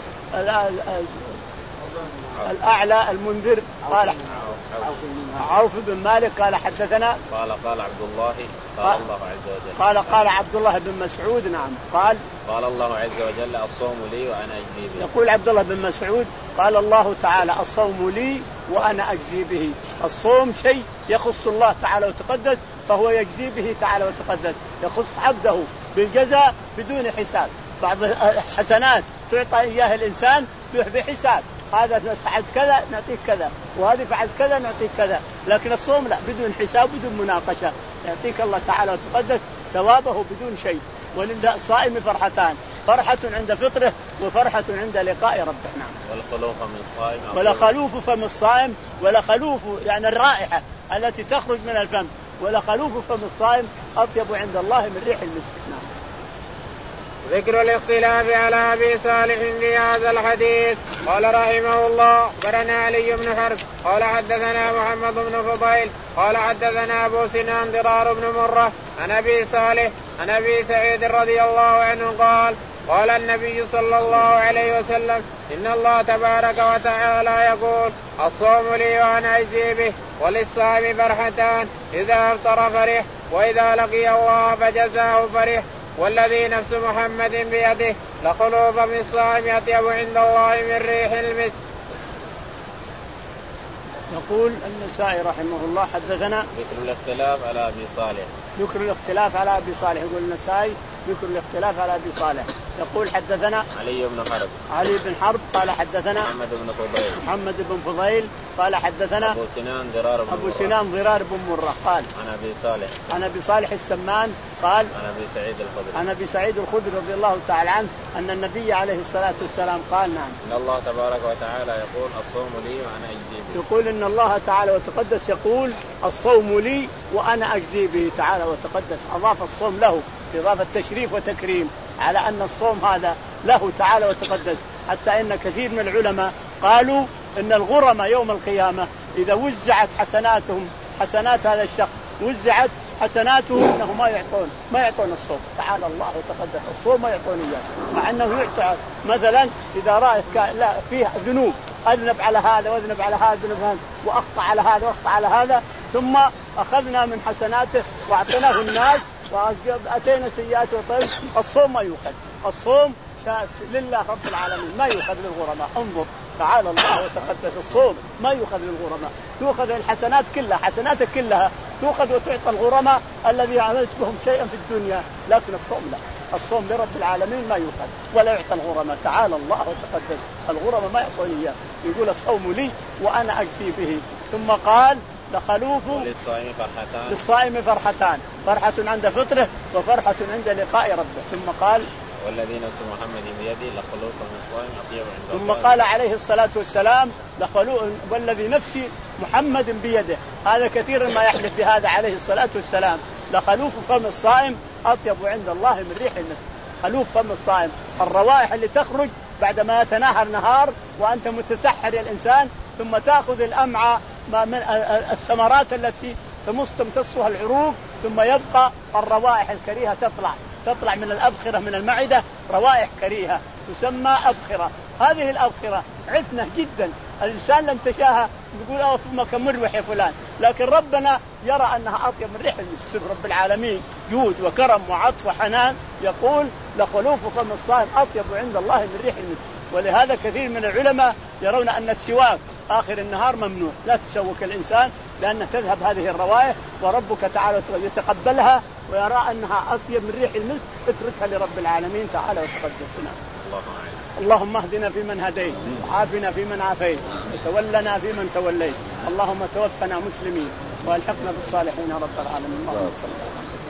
الأعلى المنذر قال عوف بن مالك قال حدثنا قال قال عبد الله قال الله عز وجل قال قال عبد الله بن مسعود نعم قال قال الله عز وجل الصوم لي وأنا أجزي به. يقول عبد الله بن مسعود قال الله تعالى الصوم لي وأنا أجزي به. الصوم شيء يخص الله تعالى وتقدس فهو يجزي به تعالى وتقدس، يخص عبده بالجزاء بدون حساب. بعض حسنات تعطى إياها الإنسان بحساب، هذا فعلت كذا نعطيك كذا، وهذه فعلت كذا نعطيك كذا، لكن الصوم لا، بدون حساب بدون مناقشة، يعطيك الله تعالى وتقدس ثوابه بدون شيء. وللصائم فرحتان، فرحة عند فطره وفرحة عند لقاء ربه. نعم. والخلوف من الصائم ولا خلوف فم الصائم، ولا خلوف يعني الرائحة التي تخرج من الفم، ولا خلوف فم الصائم أطيب عند الله من ريح المسك. نعم. ذكر الاختلاف على أبي صالح في هذا الحديث. قال رحمه الله أخبرنا علي بن حرب قال حدثنا محمد بن فضيل قال حدثنا أبو سنان ضرار بن مرة عن أبي صالح عن أبي سعيد رضي الله عنه قال قال النبي صلى الله عليه وسلم إن الله تبارك وتعالى يقول الصوم لي وأنا أجزي به، وللصائم فرحتان إذا أفطر فرح وإذا لقي الله فجزاه فرح، والذي نفس محمد بيده لخلوف من الصائم أطيب عند الله من ريح المسك. يقول النسائي رحمه الله حدثنا ذكر الاختلاف على أبي صالح ذكر الاختلاف على أبي صالح يقول النسائي ذكر الاختلاف على أبي صالح. يقول حدثنا علي بن حرب علي بن حرب قال حدثنا محمد بن فضيل محمد بن فضيل قال حدثنا أبو سنان ضرار بن أبو سنان ضرار بن مرة قال عن أبي صالح عن أبي صالح السمان قال عن أبي سعيد الخدري عن أبي سعيد الخدري رضي الله تعالى عنه أن النبي عليه الصلاة والسلام قال نعم إن الله تبارك وتعالى يقول الصوم لي وأنا أجزي به. يقول إن الله تعالى وتقدس يقول الصوم لي وأنا أجزي به تعالى وتقدس، أضاف الصوم له إضافة تشريف وتكريم على أن الصوم هذا له تعالى وتقدس، حتى إن كثير من العلماء قالوا إن الغرماء يوم القيامة إذا وزعت حسناتهم حسنات هذا الشخص وزعت حسناته إنه ما يعطون ما يعطون الصوم تعالى الله وتقدس، الصوم ما يعطون إياه، مع أنه يعطى مثلا إذا رأيت لا فيه ذنوب أذنب على هذا وأذنب على هذا وأذنب وأخطأ على هذا وأخطأ على هذا ثم أخذنا من حسناته وأعطيناه الناس وأتينا سيئاته. طيب الصوم ما يؤخذ، الصوم لله رب العالمين ما يؤخذ للغرماء. انظر تعالى الله وتقدس، الصوم ما يؤخذ للغرماء، تؤخذ الحسنات كلها حسناتك كلها تؤخذ وتعطى الغرماء الذي عملت بهم شيئا في الدنيا، لكن الصوم لا، الصوم لرب العالمين ما يؤخذ ولا يعطى الغرماء تعالى الله وتقدس، الغرماء ما يعطون إياه. يقول الصوم لي وأنا أجزي به. ثم قال لخلوف للصائم فرحتان للصائم فرحتان، فرحة عند فطره وفرحة عند لقاء ربه. ثم قال والذي نفس محمد بيده لخلوف من الصائم أطيب عند الله. ثم قال عليه الصلاة والسلام لخلوف والذي نفسي محمد بيده، هذا كثيرا ما يحلف بهذا عليه الصلاة والسلام، لخلوف فم الصائم أطيب عند الله من ريح المسك. خلوف فم الصائم الروائح اللي تخرج بعدما يتناهر نهار وأنت متسحر يا الإنسان، ثم تأخذ الأمعاء من الثمرات التي تمص تمتصها العروق، ثم يبقى الروائح الكريهة تطلع تطلع من الأبخرة من المعدة، روائح كريهة تسمى أبخرة. هذه الأبخرة عفنة جدا، الإنسان لم تشاها يقول أوه فمك مروح يا فلان، لكن ربنا يرى أنها أطيب من ريح المسك. رب العالمين جود وكرم وعطف وحنان، يقول لخلوف فم الصائم أطيب عند الله من ريح المسك. ولهذا كثير من العلماء يرون أن السواك آخر النهار ممنوع، لا تسوك الإنسان لأن تذهب هذه الروائح، وربك تعالى يتقبلها ويرى أنها أطيب من ريح المسك، اتركها لرب العالمين تعالى وتقدس. اللهم اهدنا فيمن هديت، وعافنا فيمن عافيت، وتولنا فيمن توليت، اللهم توفنا مسلمين والحقنا بالصالحين رب العالمين. اللهم صل على محمد.